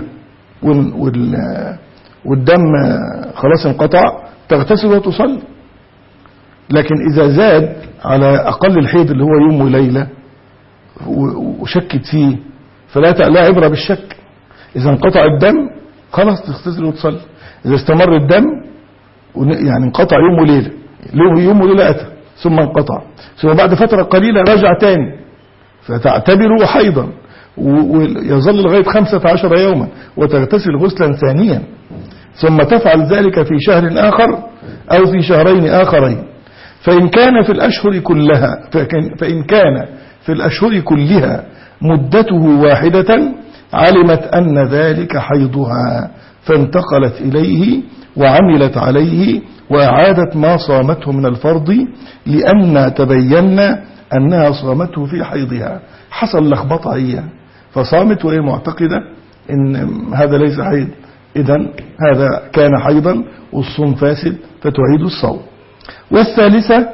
والدم خلاص انقطع تغتسل وتصلي، لكن إذا زاد على أقل الحيض اللي هو يوم وليلة وشكت فيه فلا عبرة بالشك. إذا انقطع الدم خلاص تغتسل وتصلي. إذا استمر الدم يعني انقطع يوم وليلة، يوم وليلة أتى ثم انقطع، ثم بعد فترة قليلة رجع تاني فتعتبره حيضا ويظل لغاية 15 يوما وتغتسل غسلا ثانيا، ثم تفعل ذلك في شهر آخر أو في شهرين آخرين. فإن كان في الأشهر كلها مدته واحدة علمت أن ذلك حيضها فانتقلت إليه وعملت عليه وأعادت ما صامته من الفرض، لأن تبين أنها صامته في حيضها. حصل لخبطة هي فصامت وهي معتقدة إن هذا ليس حيض، إذن هذا كان حيضا والصوم فاسد فتعيد الصوم. والثالثة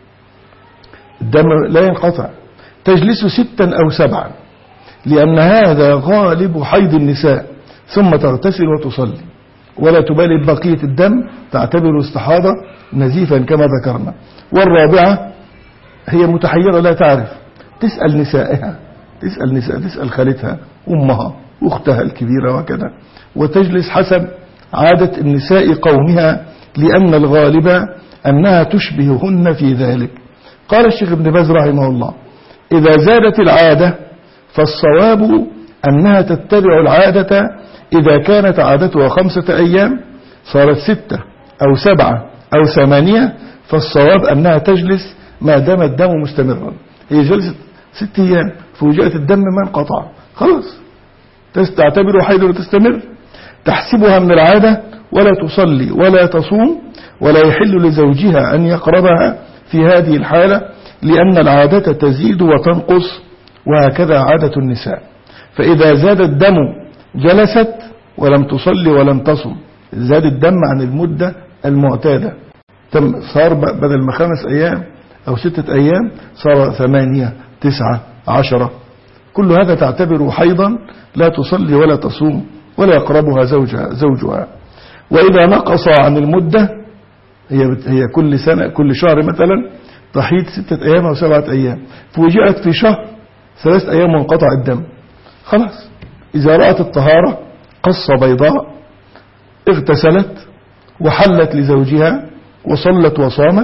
الدم لا ينقطع، تجلس 6 أو 7، لأن هذا غالب حيض النساء، ثم تغتسل وتصلي ولا تبالي بقية الدم، تعتبر استحاضة نزيفا كما ذكرنا. والرابعة هي متحيرة لا تعرف، تسأل نسائها، تسأل خالتها أمها أختها الكبيرة وكذا، وتجلس حسب عادة النساء قومها، لأن الغالب أنها تشبههن في ذلك. قال الشيخ ابن باز رحمه الله إذا زادت العادة فالصواب أنها تتبع العادة، إذا كانت عادتها 5 أيام صارت 6 أو 7 أو 8، فالصواب أنها تجلس ما دام الدم مستمرا. هي جلست 6 أيام فوجئت الدم ما انقطع، خلاص تعتبر حيض وتستمر، تحسبها من العادة ولا تصلي ولا تصوم، ولا يحل لزوجها أن يقربها في هذه الحالة، لأن العادة تزيد وتنقص، وهكذا عادة النساء. فإذا زاد الدم جلست ولم تصلي ولم تصم، زاد الدم عن المدة المعتادة، صار بدل ما 5 أيام أو 6 أيام صار 8 9 10، كل هذا تعتبر حيضا لا تصلي ولا تصوم ولا يقربها زوجها. وإذا نقص عن المدة، هي كل سنة كل شهر مثلا تحيض 6 أيام أو 7 أيام، فوجئت في شهر 3 أيام وانقطع الدم، خلاص إذا رأت الطهارة قصة بيضاء اغتسلت وحلت لزوجها وصلت وصامت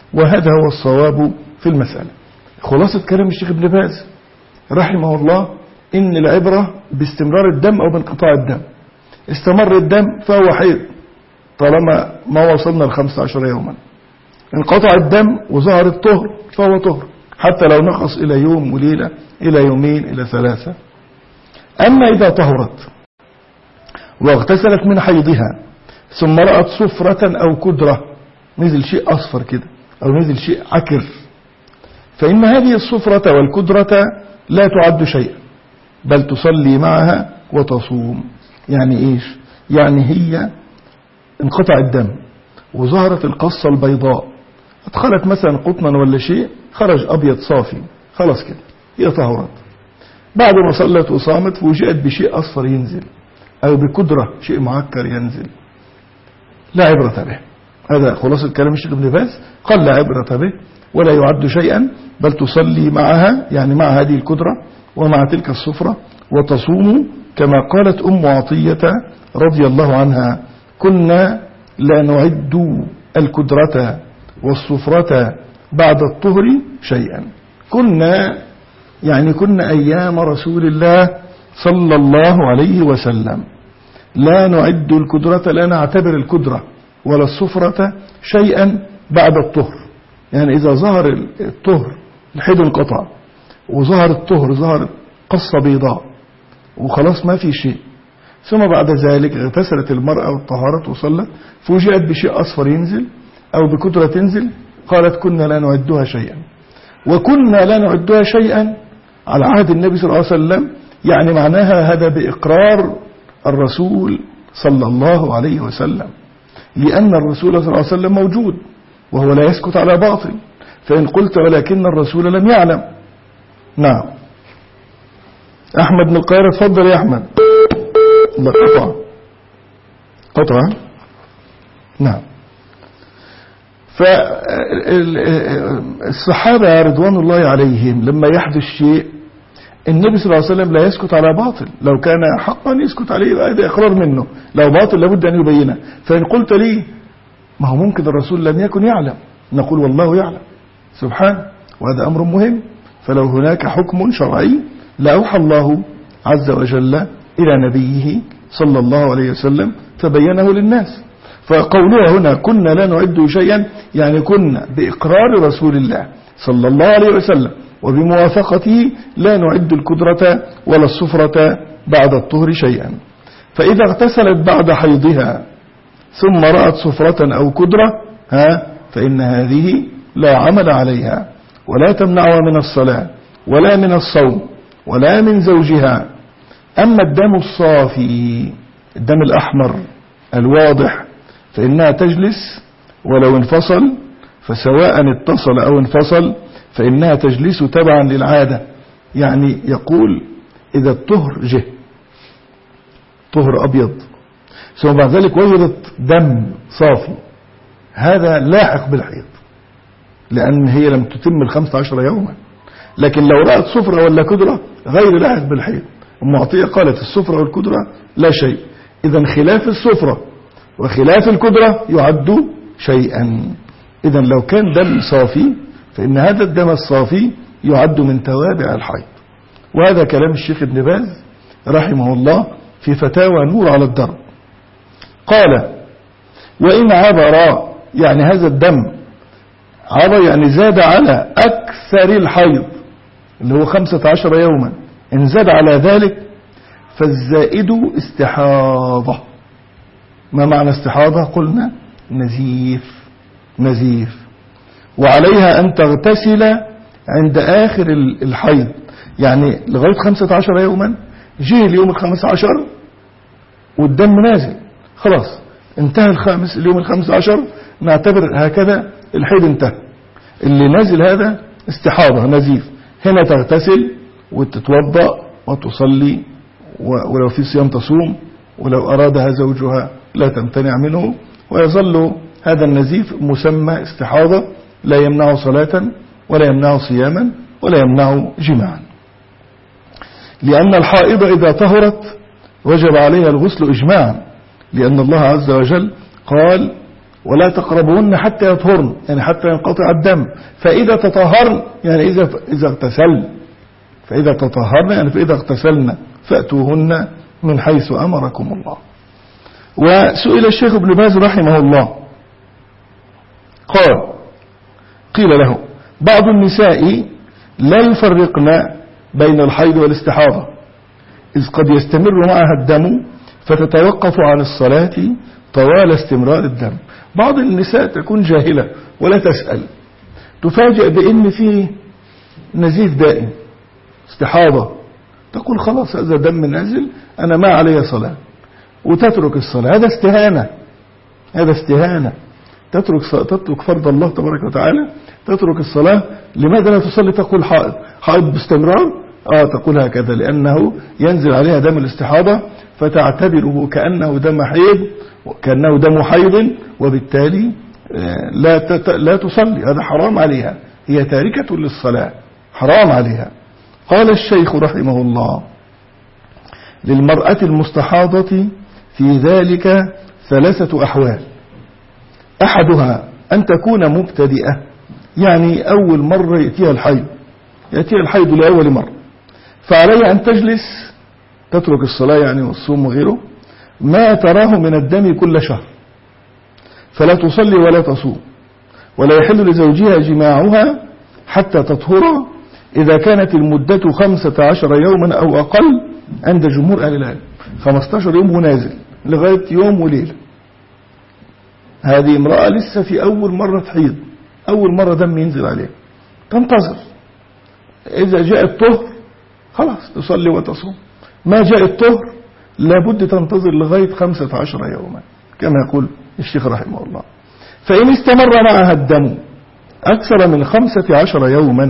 وهذا هو الصواب في المسألة. خلاصة كلام الشيخ ابن باز رحمه الله إن العبرة باستمرار الدم أو بانقطاع الدم. استمر الدم فهو حيض طالما ما وصلنا 15 يوما. انقطع الدم وظهر الطهر فهو طهر حتى لو نقص إلى يوم وليلة إلى يومين إلى 3. أما إذا طهرت واغتسلت من حيضها ثم رأت صفرة أو كدرة، نزل شيء أصفر كده أو نزل شيء عكر، فإن هذه الصفرة والكدرة لا تعد شيئا بل تصلي معها وتصوم. يعني إيش؟ يعني هي انقطع الدم وظهرت القصة البيضاء، ادخلت مثلا قطنا ولا شيء خرج أبيض صافي، خلاص كده هي طهرت. بعد ما صلت وصامت فوجئت بشيء أصفر ينزل أو بكدرة شيء معكر ينزل، لا عبرة به. هذا خلاصة كلام الشيخ ابن باز، قال لا عبرة به ولا يعد شيئا بل تصلي معها، يعني مع هذه الكدرة ومع تلك الصفرة، وتصوم كما قالت أم عطية رضي الله عنها: كنا لا نعد الكدرة والصفرة بعد الطهر شيئا. كنا يعني كنا أيام رسول الله صلى الله عليه وسلم لا نعد الكدرة، لا نعتبر الكدرة ولا الصفرة شيئا بعد الطهر. يعني إذا ظهر الطهر الحيض انقطع وظهر الطهر ظهر قصة بيضاء وخلاص ما في شيء، ثم بعد ذلك اغتسلت المرأة وطهرت وصلت فوجئت بشيء أصفر ينزل أو بكدرة تنزل، قالت كنا لا نعدها شيئا. وكنا لا نعدها شيئا على عهد النبي صلى الله عليه وسلم، يعني معناها هذا بإقرار الرسول صلى الله عليه وسلم، لأن الرسول صلى الله عليه وسلم موجود وهو لا يسكت على باطل. فإن قلت ولكن الرسول لم يعلم. نعم. أحمد من القاهرة، تفضل يا أحمد. لا قطع. نعم. فالصحابة رضوان الله عليهم لما يحدث شيء النبي صلى الله عليه وسلم لا يسكت على باطل، لو كان حقا يسكت عليه هذا إقرار منه، لو باطل لابد أن يبينه. فإن قلت لي ما هو ممكن الرسول لم يكن يعلم، نقول والله يعلم سبحانه، وهذا أمر مهم. فلو هناك حكم شرعي لأوحى الله عز وجل إلى نبيه صلى الله عليه وسلم فبينه للناس. فقولها هنا كنا لا نعد شيئا يعني كنا بإقرار رسول الله صلى الله عليه وسلم وبموافقته لا نعد الكدرة ولا الصفرة بعد الطهر شيئا. فإذا اغتسلت بعد حيضها ثم رأت صفرة أو كدرة فإن هذه لا عمل عليها ولا تمنعها من الصلاة ولا من الصوم ولا من زوجها. أما الدم الصافي الدم الأحمر الواضح فإنها تجلس ولو انفصل، فسواء اتصل أو انفصل فإنها تجلس تبعا للعادة. يعني يقول إذا الطهر جه طهر أبيض ثم بعد ذلك وجدت دم صافي، هذا لاحق بالحيض لأن هي لم تتم 15 يوما. لكن لو رأت صفرة ولا كدرة غير لاحق بالحيض. أم عطية قالت الصفرة والكدرة لا شيء، إذا خلاف الصفرة وخلاف الكدرة يعد شيئا. إذا لو كان دم صافي فإن هذا الدم الصافي يعد من توابع الحيض. وهذا كلام الشيخ ابن باز رحمه الله في فتاوى نور على الدرب. قال وإن عبر يعني هذا الدم عبر يعني زاد على أكثر الحيض اللي هو 15 يوما، إن زاد على ذلك فالزائد استحاضة. ما معنى استحاضة؟ قلنا نزيف. وعليها أن تغتسل عند آخر الحيض، يعني لغاية 15 يوما جه اليوم 15 والدم نازل خلاص انتهى اليوم 15 نعتبر هكذا الحيض انتهى. اللي نازل هذا استحاضة نزيف، هنا تغتسل وتتوضأ وتصلي، ولو في صيام تصوم، ولو أرادها زوجها لا تمتنع منه، ويظل هذا النزيف مسمى استحاضة لا يمنع صلاة ولا يمنع صياما ولا يمنع جماعا. لأن الحائض إذا طهرت وجب عليها الغسل إجماعا، لأن الله عز وجل قال ولا تقربهن حتى يطهرن يعني حتى ينقطع الدم، فإذا تطهرن يعني إذا اغتسلن، فإذا تطهرن يعني فإذا اغتسلن فأتوهن من حيث أمركم الله. وسئل الشيخ ابن باز رحمه الله قيل له بعض النساء لا يفرقن بين الحيض والاستحاضة إذ قد يستمر معها الدم فتتوقف عن الصلاة طوال استمرار الدم. بعض النساء تكون جاهلة ولا تسأل، تفاجأ بأن فيه نزيف دائم استحاضة، تقول خلاص هذا دم نازل أنا ما علي صلاة وتترك الصلاة. هذا استهانة تترك فرض الله تبارك وتعالى، تترك الصلاة. لماذا لا تصلي؟ تقول حائض باستمرار، تقول هكذا لأنه ينزل عليها دم الاستحاضة فتعتبره كأنه دم حيض، كأنه دم حيض، وبالتالي لا تصلي. هذا حرام عليها، هي تاركة للصلاة، حرام عليها. قال الشيخ رحمه الله للمرأة المستحاضة في ذلك 3 أحوال. أحدها أن تكون مبتدئة، يعني أول مرة يأتيها الحيض لأول مرة، فعليها أن تجلس تترك الصلاة يعني والصوم وغيره ما تراه من الدم كل شهر، فلا تصلي ولا تصوم، ولا يحل لزوجها جماعها حتى تطهر إذا كانت المدة 15 يوما أو أقل عند جمهور أهل العلم. 15 يوم نازل لغاية يوم وليلة. هذه امرأة لسه في أول مرة حيض، أول مرة دم ينزل عليها، تنتظر. إذا جاء الطهر خلاص تصلي وتصوم، ما جاء الطهر لابد تنتظر لغاية 15 يوما كما يقول الشيخ رحمه الله. فإن استمر معها الدم أكثر من 15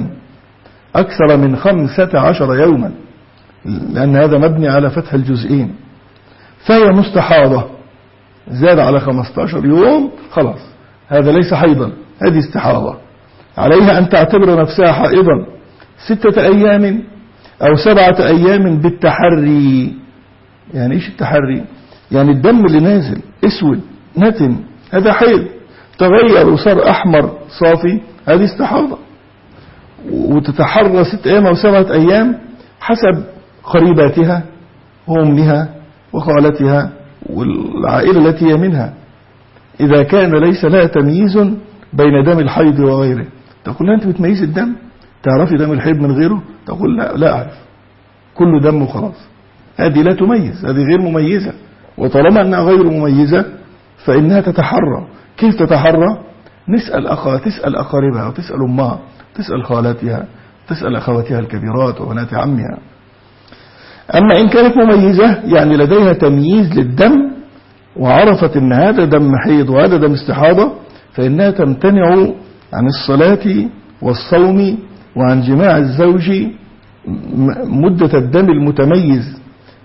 يوما لأن هذا مبني على فتح الجزئين، فهي مستحاضة. زاد على 15 يوم خلاص هذا ليس حيضا، هذه استحاضة. عليها أن تعتبر نفسها حائضا 6 أيام أو 7 أيام بالتحري. يعني إيش التحري؟ يعني الدم اللي نازل اسود نتن هذا حيض، تغير وصار أحمر صافي هذه استحاضة. وتتحرى 6 أيام أو 7 أيام حسب قريباتها وأمها وخالتها والعائلة التي هي منها. إذا كان ليس لها تمييز بين دم الحيض وغيره، تقول أنت بتميز الدم؟ تعرفي دم الحيض من غيره؟ تقول لا أعرف، كل دم وخلاص. هذه لا تميز، هذه غير مميزة. وطالما أنها غير مميزة فإنها تتحرى. كيف تتحرى؟ تسأل أقاربها وتسأل أمها، تسأل خالاتها، تسأل أخواتها الكبيرات وبنات عمها. أما إن كانت مميزة يعني لديها تمييز للدم وعرفت أن هذا دم حيض وهذا دم استحاضة، فإنها تمتنع عن الصلاة والصوم وعن جماع الزوج مدة الدم المتميز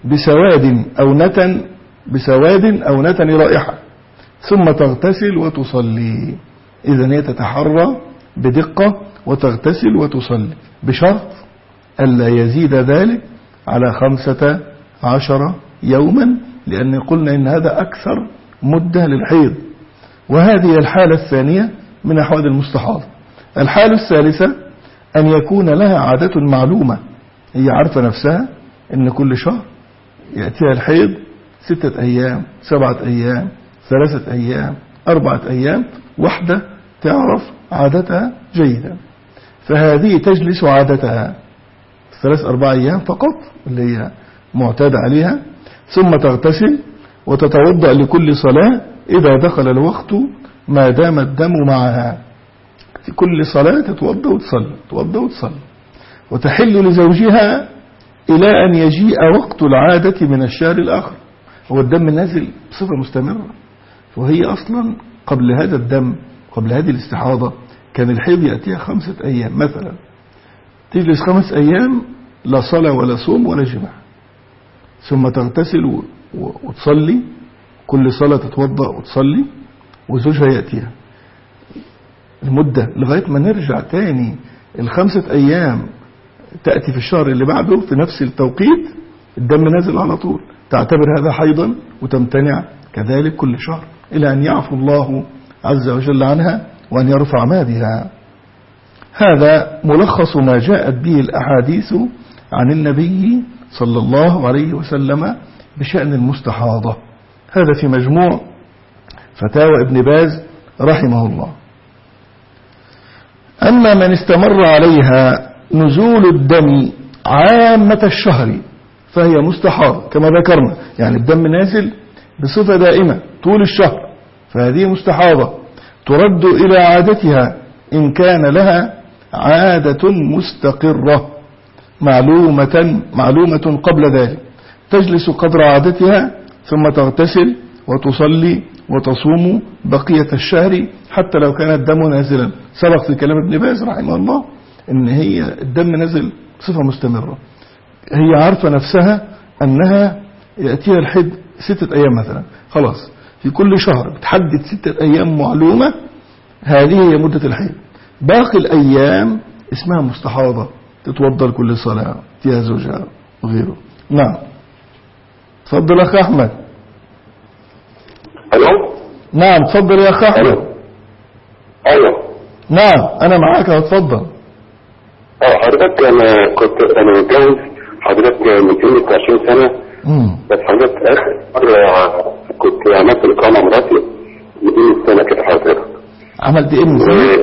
بسواد أو نتن رائحة، ثم تغتسل وتصلي. إذن هي تتحرى بدقة وتغتسل وتصلي بشرط ألا يزيد ذلك على 15 يوما، لأن قلنا إن هذا أكثر مدة للحيض. وهذه الحالة الثانية من أحوال المستحاضة. الحالة الثالثة أن يكون لها عادة معلومة، هي عارفة نفسها إن كل شهر يأتيها الحيض 6 أيام 7 أيام 3 أيام 4 أيام، واحدة تعرف عادتها جيدا، فهذه تجلس عادتها 3-4 أيام فقط اللي هي معتادة عليها، ثم تغتسل وتتوضأ لكل صلاة إذا دخل الوقت ما دام الدم معها. في كل صلاة تتوضأ وتصلي، وتحل لزوجها إلى أن يجيء وقت العادة من الشهر الآخر. هو الدم نازل بصفة مستمرة، وهي أصلا قبل هذا الدم قبل هذه الاستحاضة كان الحيض يأتيها 5 أيام مثلا، تجلس 5 أيام لا صلاة ولا صوم ولا جماع، ثم تغتسل وتصلي، كل صلاة تتوضأ وتصلي، وزوجها يأتيها المدة لغاية ما نرجع تاني 5 أيام تأتي في الشهر اللي بعده في نفس التوقيت الدم نازل على طول، تعتبر هذا حيضا وتمتنع كذلك كل شهر إلى أن يعفو الله عز وجل عنها وأن يرفع ما بها. هذا ملخص ما جاءت به الأحاديث عن النبي صلى الله عليه وسلم بشأن المستحاضة. هذا في مجموع فتاوى ابن باز رحمه الله. أما من استمر عليها نزول الدم عامة الشهر فهي مستحاضة كما ذكرنا، يعني الدم نازل بصفة دائمة طول الشهر، فهذه مستحاضة ترد إلى عادتها إن كان لها عادة مستقرة معلومة قبل ذلك، تجلس قدر عادتها ثم تغتسل وتصلي وتصوم بقية الشهر حتى لو كان الدم نازلا. سبق في كلام ابن باز رحمه الله ان هي الدم نزل صفة مستمرة، هي عارفة نفسها انها يأتيها الحد 6 ايام مثلا، خلاص في كل شهر بتحدد 6 ايام معلومة، هذه هي مدة الحيض. باقي الايام اسمها مستحاضة، تتوضى لكل صلاة، تيها زوجها وغيره. نعم، تفضل اخ احمد. الو. نعم تفضل يا اخ احمد. ايوه. نعم انا معاك، اتفضل. حضرتك انا متجوز حضرتك من 22 سنة. بس حضرتك اخر مرة كنت عملت اقامة مراتي من سنة كده. حضرتك عملت ايه من سنة؟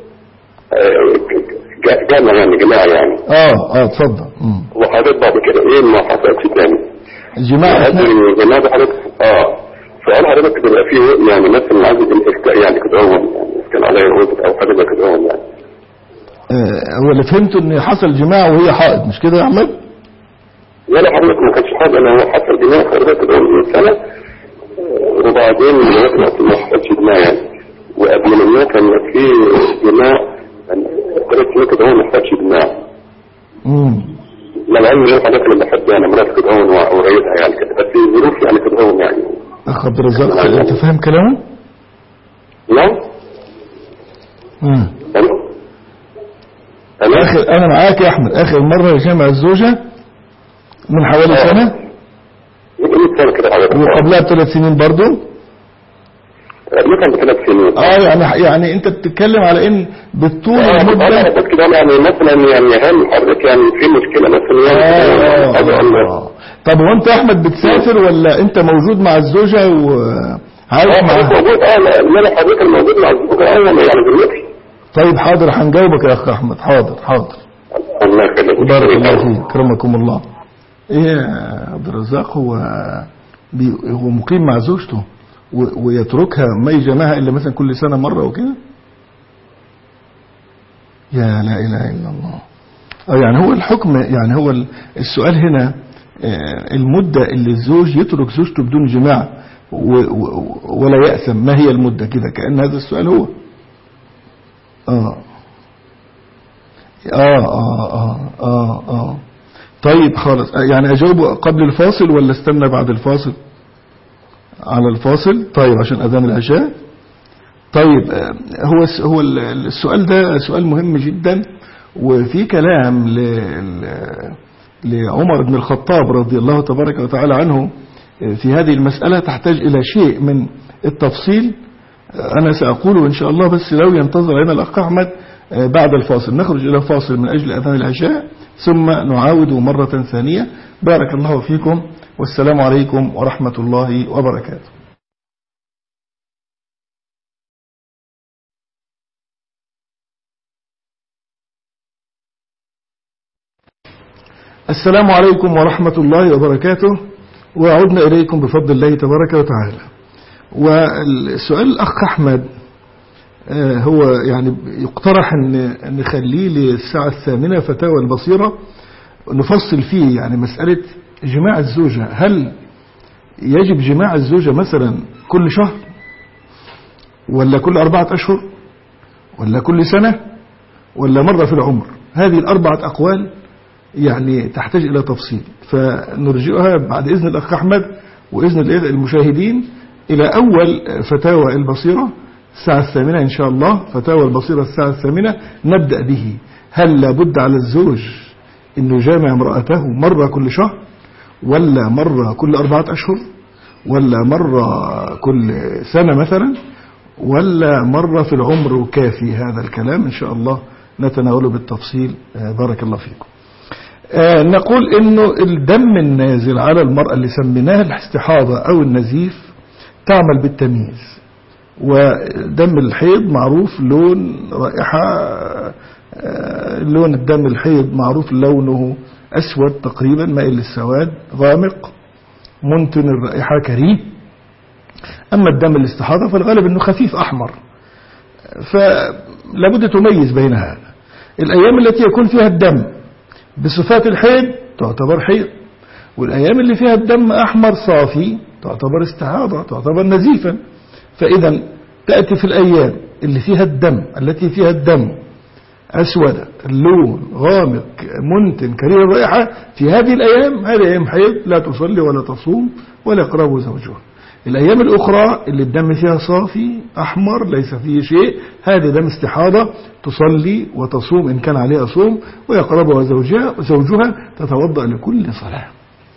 جماعة يعني. اتفضل. وحضرتك بعد كده ايه ما حصلش تاني؟ الجماعة الجماعة ده حضرتك سؤال حضرتك بيبقى فيه يعني مثلا عدد الافتاء يعني كده كان عليا الوقت او حاجة كده يعني. هو اللي فهمته ان حصل جماع وهي حائض، مش كده يا احمد؟ لا حضرتك ما كانش حائض، انا هو حصل جماع حضرتك كده من سنة، وبعدين دلوقتي ما حصلش جماع يعني، وقبل منه كان في جماع حضرتك كده ما حصلش جماع. لا العلم ان حضرتك اللي بحب يعني مرات كده وقريتها يعني كده، بس الظروف يعني كده يعني. اخ عبد الرزاق انت فاهم كلامه؟ نعم. انا معاك يا احمد. اخر مرة جمع الزوجة من حوالي سنة، وقبلها ب3 سنين برضو. مثلا ب3 سنين. يعني انت بتتكلم على ان بالطول المدة كده يعني مثلا يعني هل حضرتك يعني في مشكلة مثلا يعني طب وانت يا احمد بتسافر ولا انت موجود مع الزوجة وعايش معها؟ موجود. لا حضرتك موجود مع الزوجة يعني دلوقتي. طيب حاضر، هنجاوبك يا اخ احمد. حاضر. الله يخليك. بارك الله فيك، كرمكم الله. ايه يا عبد الرزاق، هو مقيم مع زوجته ويتركها ما يجمعها الا مثلا كل سنة مرة وكده؟ يا لا اله الا الله. يعني هو الحكم، يعني هو السؤال هنا المدة اللي الزوج يترك زوجته بدون جماع ولا يأثم، ما هي المدة كده؟ كأن هذا السؤال هو طيب خالص. يعني اجاوبه قبل الفاصل ولا استنى بعد الفاصل؟ على الفاصل. طيب عشان اذان العشاء. طيب هو السؤال ده سؤال مهم جدا، وفي كلام لعمر بن الخطاب رضي الله تبارك وتعالى عنه في هذه المسألة، تحتاج إلى شيء من التفصيل أنا سأقوله إن شاء الله، بس لو ينتظر هنا الأخ أحمد بعد الفاصل. نخرج إلى فاصل من أجل أذان العشاء ثم نعاود مرة ثانية. بارك الله فيكم، والسلام عليكم ورحمة الله وبركاته. السلام عليكم ورحمة الله وبركاته، وعدنا إليكم بفضل الله تبارك وتعالى. والسؤال الأخ أحمد هو يعني يقترح أن نخليه للساعة 8 فتاوى البصيرة، نفصل فيه يعني مسألة جماع الزوجة. هل يجب جماع الزوجة مثلا كل شهر، ولا كل 4 أشهر، ولا كل سنة، ولا مرة في العمر؟ هذه ال4 أقوال يعني تحتاج إلى تفصيل، فنرجئها بعد إذن الأخ أحمد وإذن المشاهدين إلى أول فتاوى البصيرة الساعة 8 إن شاء الله. فتاوى البصيرة الساعة 8 نبدأ به. هل لابد على الزوج أنه يجامع امرأته مرة كل شهر، ولا مرة كل 4 أشهر، ولا مرة كل سنة مثلا، ولا مرة في العمر وكافي؟ هذا الكلام إن شاء الله نتناوله بالتفصيل. بارك الله فيكم. نقول إنه الدم النازل على المرأة اللي سميناها الاستحاضة أو النزيف تعمل بالتمييز. ودم الحيض معروف لون رائحة، لون الدم الحيض معروف لونه أسود تقريبا مائل للسواد غامق منتن الرائحة كريه. أما الدم الاستحاضة فالغالب أنه خفيف أحمر، فلابد تميز بين هذا. الأيام التي يكون فيها الدم بصفات الحيض تعتبر حيض، والأيام اللي فيها الدم أحمر صافي تعتبر استحاضة، تعتبر نزيفا. فإذا تأتي في الأيام اللي فيها الدم التي فيها الدم أسود اللون غامق منتن كريه الرائحة، في هذه الأيام هذه أيام حيض لا تصلي ولا تصوم ولا يقرب زوجها. الأيام الأخرى اللي الدم فيها صافي أحمر ليس فيه شيء هذه دم استحاضة، تصلي وتصوم إن كان عليها صوم ويقربها زوجها تتوضأ لكل صلاة.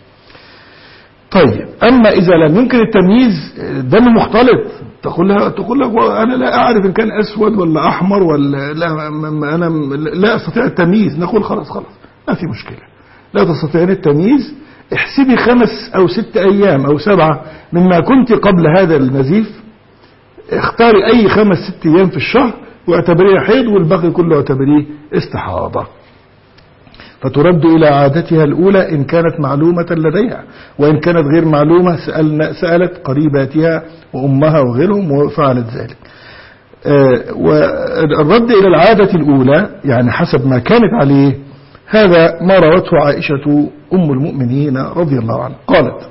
طيب أما إذا لم يمكن التمييز دم مختلط تقول له أنا لا أعرف إن كان أسود ولا أحمر ولا لا، أنا لا أستطيع التمييز، نقول خلاص ما في مشكلة، لا تستطيعين التمييز، احسبي 5 أو 6 أيام أو 7 مما كنت قبل هذا النزيف، اختاري أي 5 6 أيام في الشهر واعتبريه حيض والباقي كله اعتبريه استحاضة، فترد إلى عادتها الأولى إن كانت معلومة لديها، وإن كانت غير معلومة سألت قريباتها وأمها وغيرهم وفعلت ذلك. والرد إلى العادة الأولى يعني حسب ما كانت عليه، هذا ما روته عائشة أم المؤمنين رضي الله عنها قالت: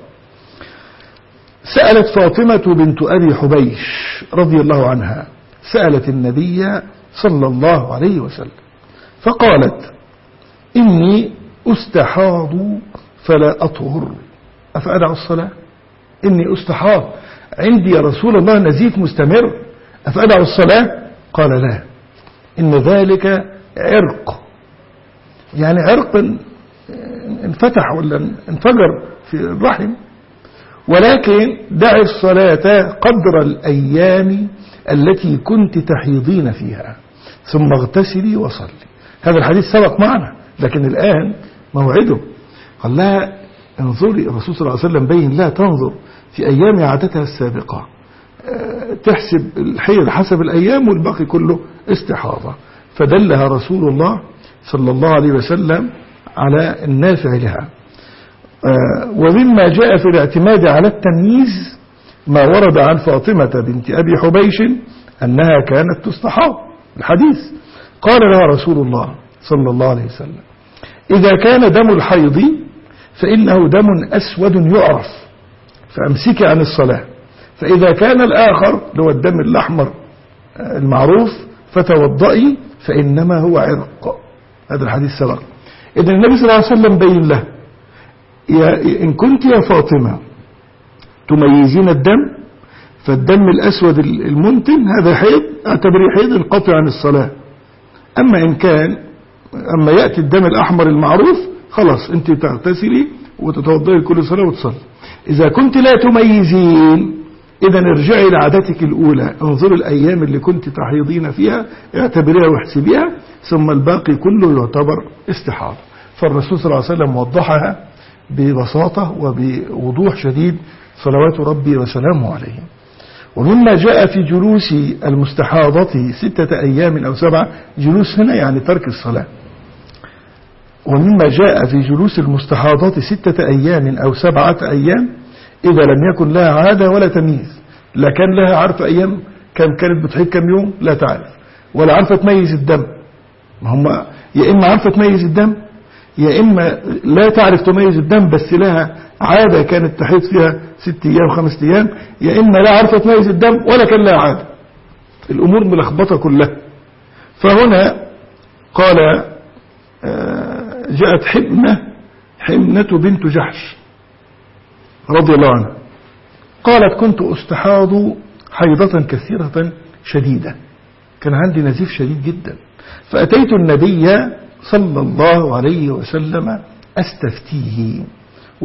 سألت فاطمة بنت أبي حبيش رضي الله عنها، سألت النبي صلى الله عليه وسلم فقالت: إني أستحاض فلا أطهر أفأدع الصلاة؟ إني أستحاض عندي يا رسول الله نزيف مستمر أفأدع الصلاة؟ قال: لا، إن ذلك عرق، يعني عرق انفتح ولا انفجر في الرحم، ولكن دعي الصلاة قدر الأيام التي كنت تحيضين فيها ثم اغتسلي وصلي. هذا الحديث سبق معنا، لكن الآن موعده. قال لها: انظري، الرسول صلى الله عليه وسلم بين لا تنظر في أيام عادتها السابقة، تحسب الحيض حسب الأيام والباقي كله استحاضة. فدلها رسول الله صلى الله عليه وسلم على النافع لها. ومما جاء في الاعتماد على التمييز ما ورد عن فاطمة بنت أبي حبيش أنها كانت تستحاض. الحديث قال لها رسول الله صلى الله عليه وسلم: إذا كان دم الحيض فإنه دم أسود يعرف فأمسكي عن الصلاة، فإذا كان الآخر هو الدم الأحمر المعروف فتوضئي فإنما هو عرق. هذا الحديث سبق. إذن النبي صلى الله عليه وسلم بين له: إن كنت يا فاطمة تميزين الدم فالدم الأسود المنتن هذا حيض، اعتبري حيض انقطع عن الصلاة. أما يأتي الدم الأحمر المعروف خلاص أنت تغتسلي وتتوضئي كل صلاة وتصلي. إذا كنت لا تميزين إذا ارجعي لعادتك الأولى، انظري الأيام اللي كنت تحيضين فيها اعتبريها واحسبيها، ثم الباقي كله يعتبر استحاضة. فالرسول صلى الله عليه وسلم وضحها ببساطة وبوضوح شديد صلوات ربي وسلامه عليه. ومما جاء في جلوس المستحاضة 6 أيام أو 7، جلوس هنا يعني ترك الصلاة. ومما جاء في جلوس المستحاضة 6 أيام أو 7 أيام إذا لم يكن لها عادة ولا تمييز، لا كان لها عارفة أيام كانت بتحيض كم يوم لا تعرف، ولا عارفة تميز الدم. ما هم يا إما عارفة تميز الدم يا إما لا تعرف تميز الدم بس لها عادة كانت تحيض فيها 6 أيام 5 أيام، يا إما لا عارفة تميز الدم ولا كان لها عادة. الأمور ملخبطة كلها. فهنا قال جاءت حمنة بنت جحش رضي الله عنها قالت: كنت أستحاض حيضة كثيرة شديدة، كان عندي نزيف شديد جدا، فأتيت النبي صلى الله عليه وسلم أستفتيه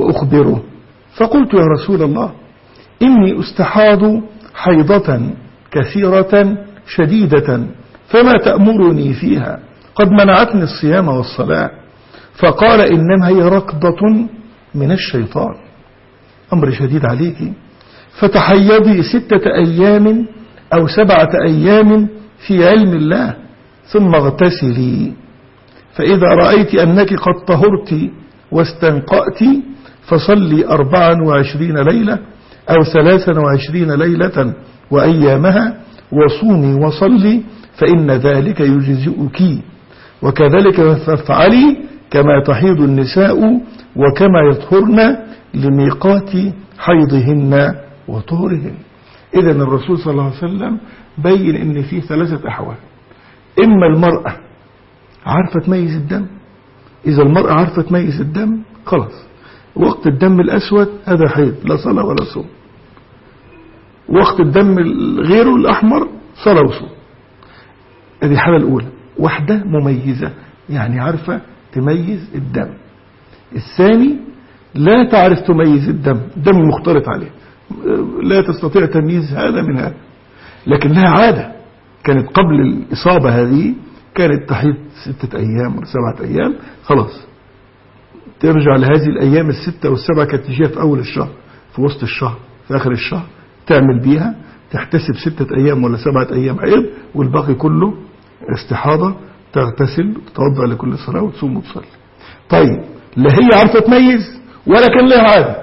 وأخبره، فقلت: يا رسول الله، إني أستحاض حيضة كثيرة شديدة، فما تأمرني فيها؟ قد منعتني الصيام والصلاة. فقال إنما هي ركضة من الشيطان، أمر شديد عليك، فتحيضي 6 أيام أو 7 أيام في علم الله، ثم اغتسلي، فإذا رأيت أنك قد طهرت واستنقأت فصلي 24 ليلة أو 23 ليلة وأيامها، وصومي وصلي، فإن ذلك يجزئك، وكذلك فافعلي كما تحيض النساء وكما يطهرن لميقات حيضهن وطهرهن. إذن الرسول صلى الله عليه وسلم بين إن فيه 3 أحوال: إما المرأة عارفة تميز الدم، إذا المرأة عارفة تميز الدم خلاص، وقت الدم الأسود هذا حيض، لا صلاة ولا صوم. وقت الدم غيره الأحمر صلاة وصوم. هذه الحالة الأولى، واحدة مميزة يعني عارفة تميز الدم. الثاني لا تعرف تميز الدم، دم مختلط عليه، لا تستطيع تمييز هذا من هذا، لكن لها عادة كانت قبل الإصابة هذه كانت تحيض 6 أيام و 7 أيام، خلاص ترجع لهذه الأيام 6 و7 كانت تجيها في أول الشهر، في وسط الشهر، في آخر الشهر، تعمل بيها تحتسب 6 أيام ولا 7 أيام حيض، والباقي كله استحاضة، تغتسل وتتوضأ لكل صلاة وتصوم وتصلي. طيب لا هي عارفة تميز ولا كان لها عادة،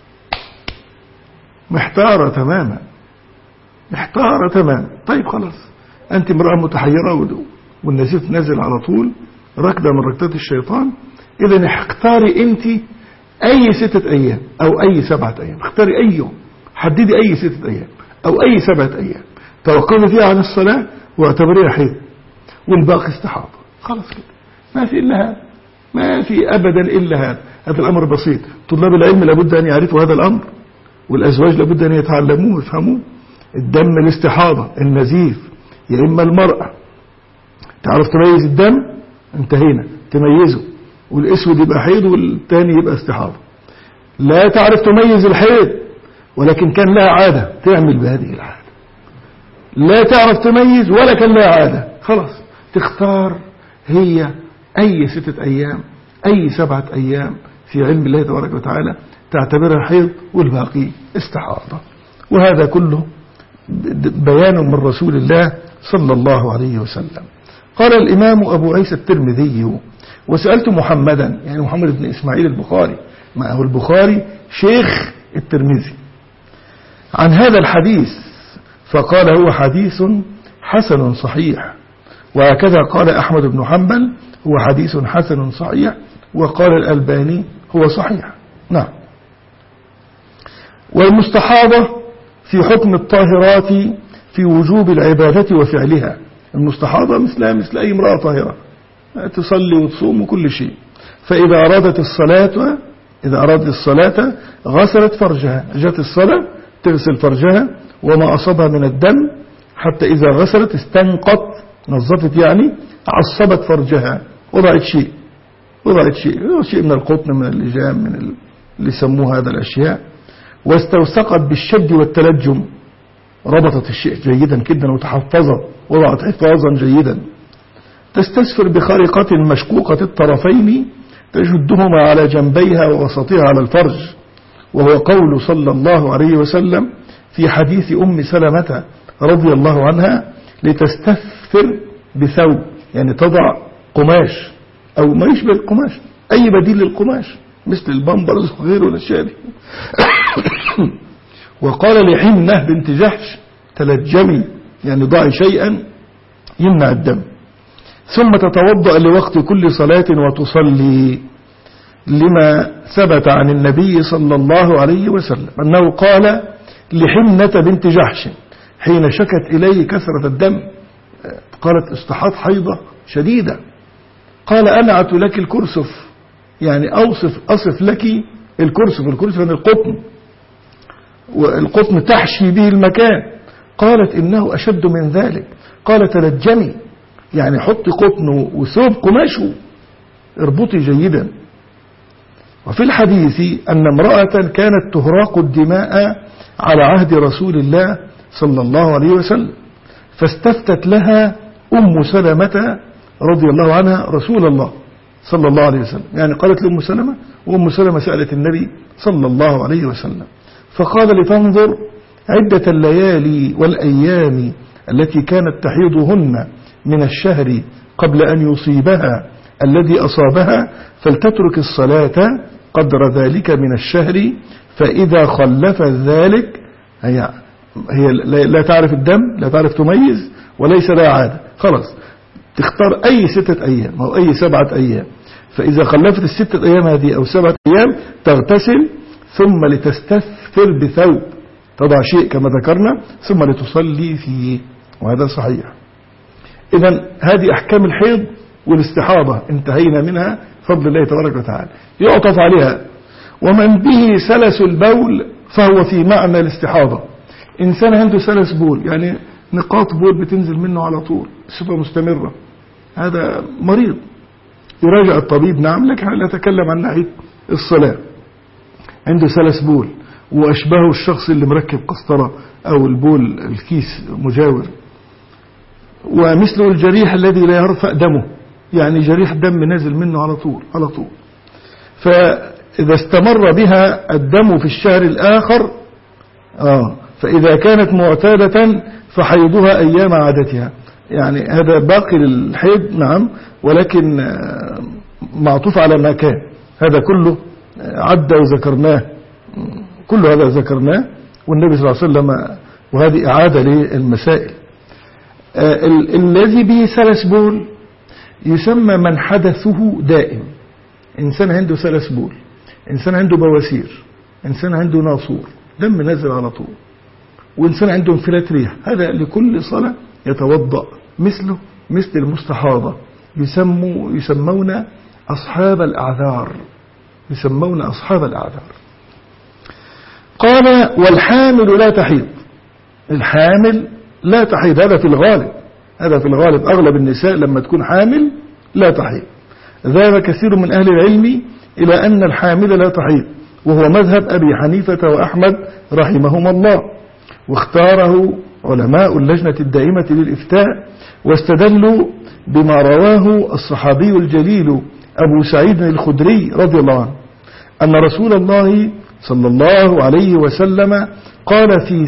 محتارة تماما، محتارة تماما. طيب خلاص، أنت امرأة متحيرة والنزيف نازل على طول، ركضة من ركضات الشيطان، إذن اختاري أنت أي 6 أيام أو أي 7 أيام، اختاري أي يوم، حددي أي 6 أيام أو أي 7 أيام، توقفي فيها عن الصلاة واعتبريها حيض، والباقي استحاضة، خلاص كده، ما في إلا هذا، ما في أبدا إلا هذا. هذا الأمر بسيط، طلاب العلم لابد أن يعرفوا هذا الأمر، والأزواج لابد أن يتعلموه ويفهموه. الدم الاستحاضة النزيف، يا إما المرأة تعرف تميز الدم انتهينا تميزه، والاسود يبقى حيض والتاني يبقى استحاضة. لا تعرف تميز الحيض ولكن كان لها عادة تعمل بهذه العادة، لا تعرف تميز ولا كان لها عادة، خلاص تختار هي أي 6 أيام أي 7 أيام في علم الله تبارك وتعالى تعتبرها حيض والباقي استحاضة. وهذا كله بيان من رسول الله صلى الله عليه وسلم. قال الإمام أبو عيسى الترمذي: وسألت محمدا، يعني محمد بن إسماعيل البخاري، ما هو البخاري شيخ الترمذي، عن هذا الحديث، فقال هو حديث حسن صحيح. وهكذا قال أحمد بن حنبل هو حديث حسن صحيح، وقال الألباني هو صحيح. نعم. والمستحاضة في حكم الطاهرات في وجوب العبادة وفعلها، المستحاضة مثل أي امرأة طاهرة، تصلي وتصوم وكل شيء. فإذا أرادت الصلاة غسلت فرجها، جاءت الصلاة تغسل فرجها وما أصابها من الدم، حتى إذا غسلت استنقت، نظفت يعني، عصبت فرجها، وضعت شيء من القطن، من اللجام، من اللي يسموه هذا الأشياء، واستوثقت بالشد والتلجم، ربطت الشيء جيدا جدا وتحفظت، وضعت حفاظا جيدا. تستسفر بخارقة مشقوقة الطرفين تجدهما على جنبيها ووسطها على الفرج، وهو قول صلى الله عليه وسلم في حديث أم سلمة رضي الله عنها: لتستثفر بثوب، يعني تضع قماش أو ما يشبه القماش، أي بديل للقماش مثل البامبرز وغيره الأشياء دي. وقال لحمنة بنت جحش: تلجمي، يعني ضعي شيئا يمنع الدم، ثم تتوضأ لوقت كل صلاة وتصلي، لما ثبت عن النبي صلى الله عليه وسلم أنه قال لحمنة بنت جحش حين شكت إليه كثرة الدم، قالت استحاض حيضة شديدة، قال أنعت لك الكرسف، يعني أصف لك الكرسف من القطن، والقطن تحشي به المكان، قالت إنه أشد من ذلك، قال تلجمي، يعني حطي قطن وثوب قماش اربطي جيدا. وفي الحديث أن امرأة كانت تهراق الدماء على عهد رسول الله صلى الله عليه وسلم، فاستفتت لها أم سلمة رضي الله عنها رسول الله صلى الله عليه وسلم، يعني قالت لأم سلمة، وأم سلمة سألت النبي صلى الله عليه وسلم، فقال لتنظر عدة الليالي والأيام التي كانت تحيضهن من الشهر قبل أن يصيبها الذي أصابها، فلتترك الصلاة قدر ذلك من الشهر، فإذا خلف ذلك هي لا تعرف الدم، لا تعرف تميز، وليس لها عادة، خلاص تختار أي 6 أيام أو أي 7 أيام، فإذا خلفت ال6 أيام هذه أو 7 أيام تغتسل، ثم لتستثفر بثوب، تضع شيء كما ذكرنا، ثم لتصلي فيه، وهذا صحيح. إذن هذه أحكام الحيض والاستحاضة انتهينا منها فضل الله تبارك وتعالى. يعطف عليها ومن به سلس البول فهو في معنى الاستحاضة. إنسان عنده سلس بول، يعني نقاط بول بتنزل منه على طول بصفة مستمرة، هذا مريض يراجع الطبيب، نعم، لكن لا نتكلم عن ناحية الصلاة. عنده سلس بول وأشبهه الشخص اللي مركب قسطرة أو البول الكيس مجاور، ومثل الجريح الذي لا يرفع دمه، يعني جريح دم نازل منه على طول. فإذا استمر بها الدم في الشهر الآخر فإذا كانت معتادة فحيضها أيام عادتها، يعني هذا باقي للحيض، نعم، ولكن معطوف على ما كان، هذا كله عد وذكرناه، كل هذا ذكرناه، والنبي صلى الله عليه وسلم، وهذه إعادة للمسائل. الذي به سلس بول يسمى من حدثه دائم، إنسان عنده سلس بول، إنسان عنده بواسير، إنسان عنده ناصور، دم نازل على طول، وإنسان عنده انفلات ريح، هذا لكل صلاة يتوضأ مثله مثل المستحاضة، يسمون أصحاب الأعذار، قال والحامل لا تحيض، الحامل لا تحيض، هذا في الغالب أغلب النساء لما تكون حامل لا تحيض. ذهب كثير من أهل العلم إلى أن الحامل لا تحيض، وهو مذهب أبي حنيفة وأحمد رحمهما الله، واختاره علماء اللجنة الدائمة للإفتاء، واستدلوا بما رواه الصحابي الجليل أبو سعيد الخدري رضي الله عنه أن رسول الله صلى الله عليه وسلم قال في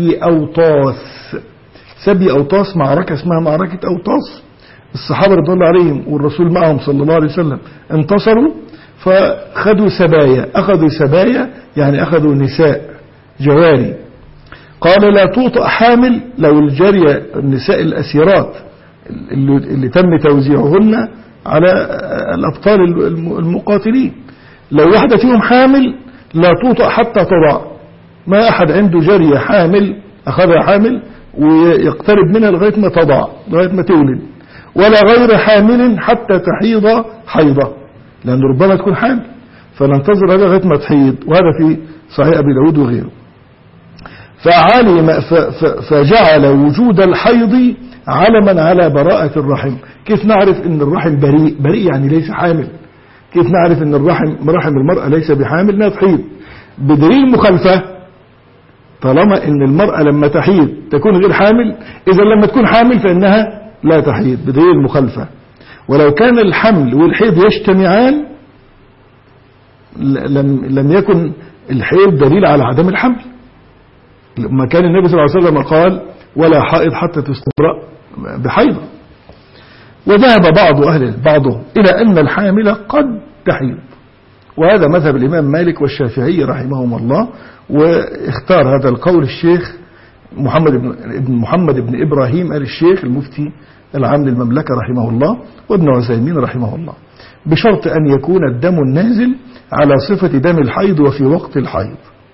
سبي أوطاس، معركة اسمها معركة أوطاس، الصحابة رضي الله عليهم والرسول معهم صلى الله عليه وسلم انتصروا، فخذوا سبايا، يعني أخذوا نساء جواري. قال لا توطأ حامل، لو الجارية النساء الأسيرات اللي تم توزيعهن على الأبطال المقاتلين، لو واحدة فيهم حامل لا توطأ حتى تضع، ما أحد عنده جارية حامل أخذها حامل ويقترب منها لغاية ما تضع، لغاية ما تولد، ولا غير حامل حتى تحيض حيضة، لأن ربما تكون حامل فننتظر هذا لغاية ما تحيض، وهذا في صحيح أبي داود وغيره. فجعل وجود الحيض علما على براءة الرحم. كيف نعرف ان الرحم بريء يعني ليس حامل؟ كيف نعرف ان رحم المرأة ليس بحامل؟ انها تحيض بدليل مخالفة، طالما ان المرأة لما تحيض تكون غير حامل، اذا لما تكون حامل فانها لا تحيض بدليل المخالفة. ولو كان الحمل والحيض يجتمعان لم يكن الحيض دليل على عدم الحمل، لما كان النبي صلى الله عليه وسلم قال ولا حائض حتى تستبرأ بحيضة. وذهب بعضهم إلى أن الحامل قد تحيض، وهذا مذهب الإمام مالك والشافعي رحمهم الله، واختار هذا القول الشيخ محمد بن إبراهيم آل الشيخ المفتي العام للمملكة رحمه الله، وابن عثيمين رحمه الله، بشرط أن يكون الدم النازل على صفة دم الحيض وفي وقت الحيض.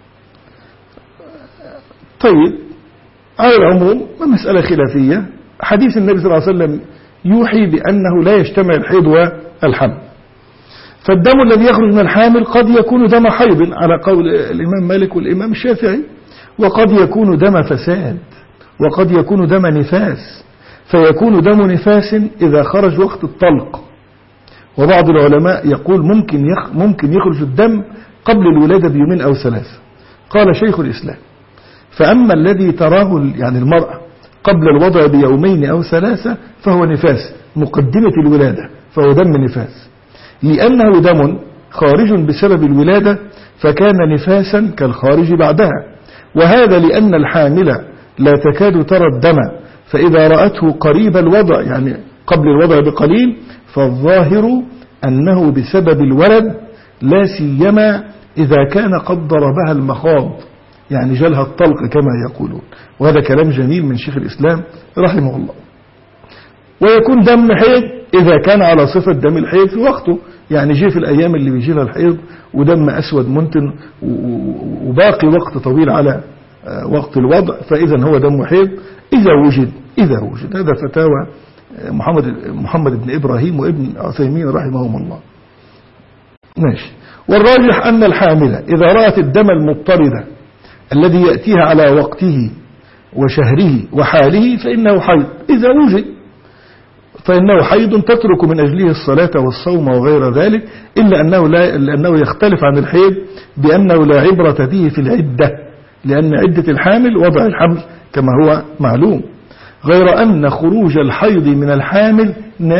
طيب، على العموم مسألة خلافية، حديث النبي صلى الله عليه وسلم يوحي بأنه لا يجتمع الحيض والحمل، فالدم الذي يخرج من الحامل قد يكون دم حيض على قول الإمام مالك والإمام الشافعي، وقد يكون دم فساد، وقد يكون دم نفاس، فيكون دم نفاس إذا خرج وقت الطلق. وبعض العلماء يقول ممكن يخرج الدم قبل الولادة بيومين أو 3. قال شيخ الإسلام: فأما الذي تراه يعني المرأة قبل الوضع بيومين أو 3 فهو نفاس مقدمة الولادة، فهو دم نفاس، لأنه دم خارج بسبب الولادة فكان نفاسا كالخارج بعدها. وهذا لأن الحامل لا تكاد ترى الدم، فإذا رأته قريب الوضع يعني قبل الوضع بقليل فالظاهر أنه بسبب الولد، لا سيما إذا كان قد ضربها المخاض يعني جالها الطلق كما يقولون. وهذا كلام جميل من شيخ الإسلام رحمه الله. ويكون دم حيض إذا كان على صفة دم الحيض في وقته، يعني جه في الأيام اللي بيجي لها الحيض ودم أسود منتن وباقي وقت طويل على وقت الوضع، فإذا هو دم حيض إذا وجد. هذا فتاوى محمد بن إبراهيم وابن عثيمين رحمهم الله. ماشي. والراجح أن الحاملة إذا رأت الدم المضطرد الذي يأتيها على وقته وشهره وحاله فإنه حيض إذا وجد، فإنه حيض تترك من أجله الصلاة والصوم وغير ذلك، إلا أنه يختلف عن الحيض بأنه لا عبرة به في العدة، لأن عدة الحامل وضع الحمل كما هو معلوم، غير أن خروج الحيض من الحامل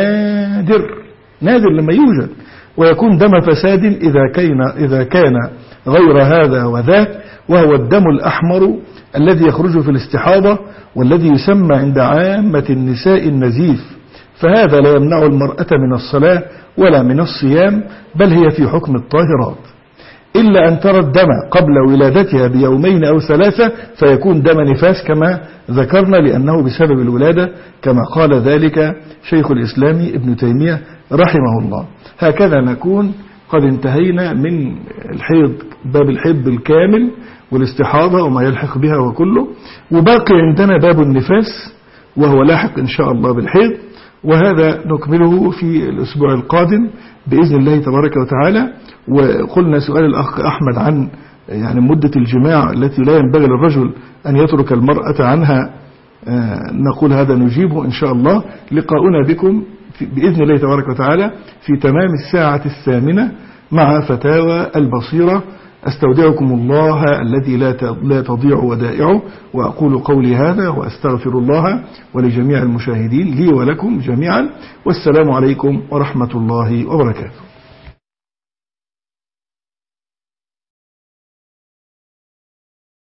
نادر لما يوجد، ويكون دم فساد إذا كان غير هذا وذاك، وهو الدم الأحمر الذي يخرج في الاستحاضة والذي يسمى عند عامة النساء النزيف، فهذا لا يمنع المرأة من الصلاة ولا من الصيام، بل هي في حكم الطاهرات، إلا أن ترى الدم قبل ولادتها بيومين أو 3 فيكون دم نفاس كما ذكرنا، لأنه بسبب الولادة كما قال ذلك شيخ الإسلام ابن تيمية رحمه الله. هكذا نكون قد انتهينا من الحيض، باب الحيض بالكامل والاستحاضة وما يلحق بها وكله، وباقي عندنا باب النفاس وهو لاحق إن شاء الله بالحيض، وهذا نكمله في الأسبوع القادم بإذن الله تبارك وتعالى. وقلنا سؤال الأخ أحمد عن يعني مدة الجماع التي لا ينبغي للرجل أن يترك المرأة عنها، نقول هذا نجيبه إن شاء الله. لقاؤنا بكم بإذن الله تبارك وتعالى في تمام 8:00 مع فتاوى البصيرة. أستودعكم الله الذي لا تضيع ودائعه، وأقول قولي هذا وأستغفر الله ولجميع المشاهدين لي ولكم جميعا، والسلام عليكم ورحمة الله وبركاته.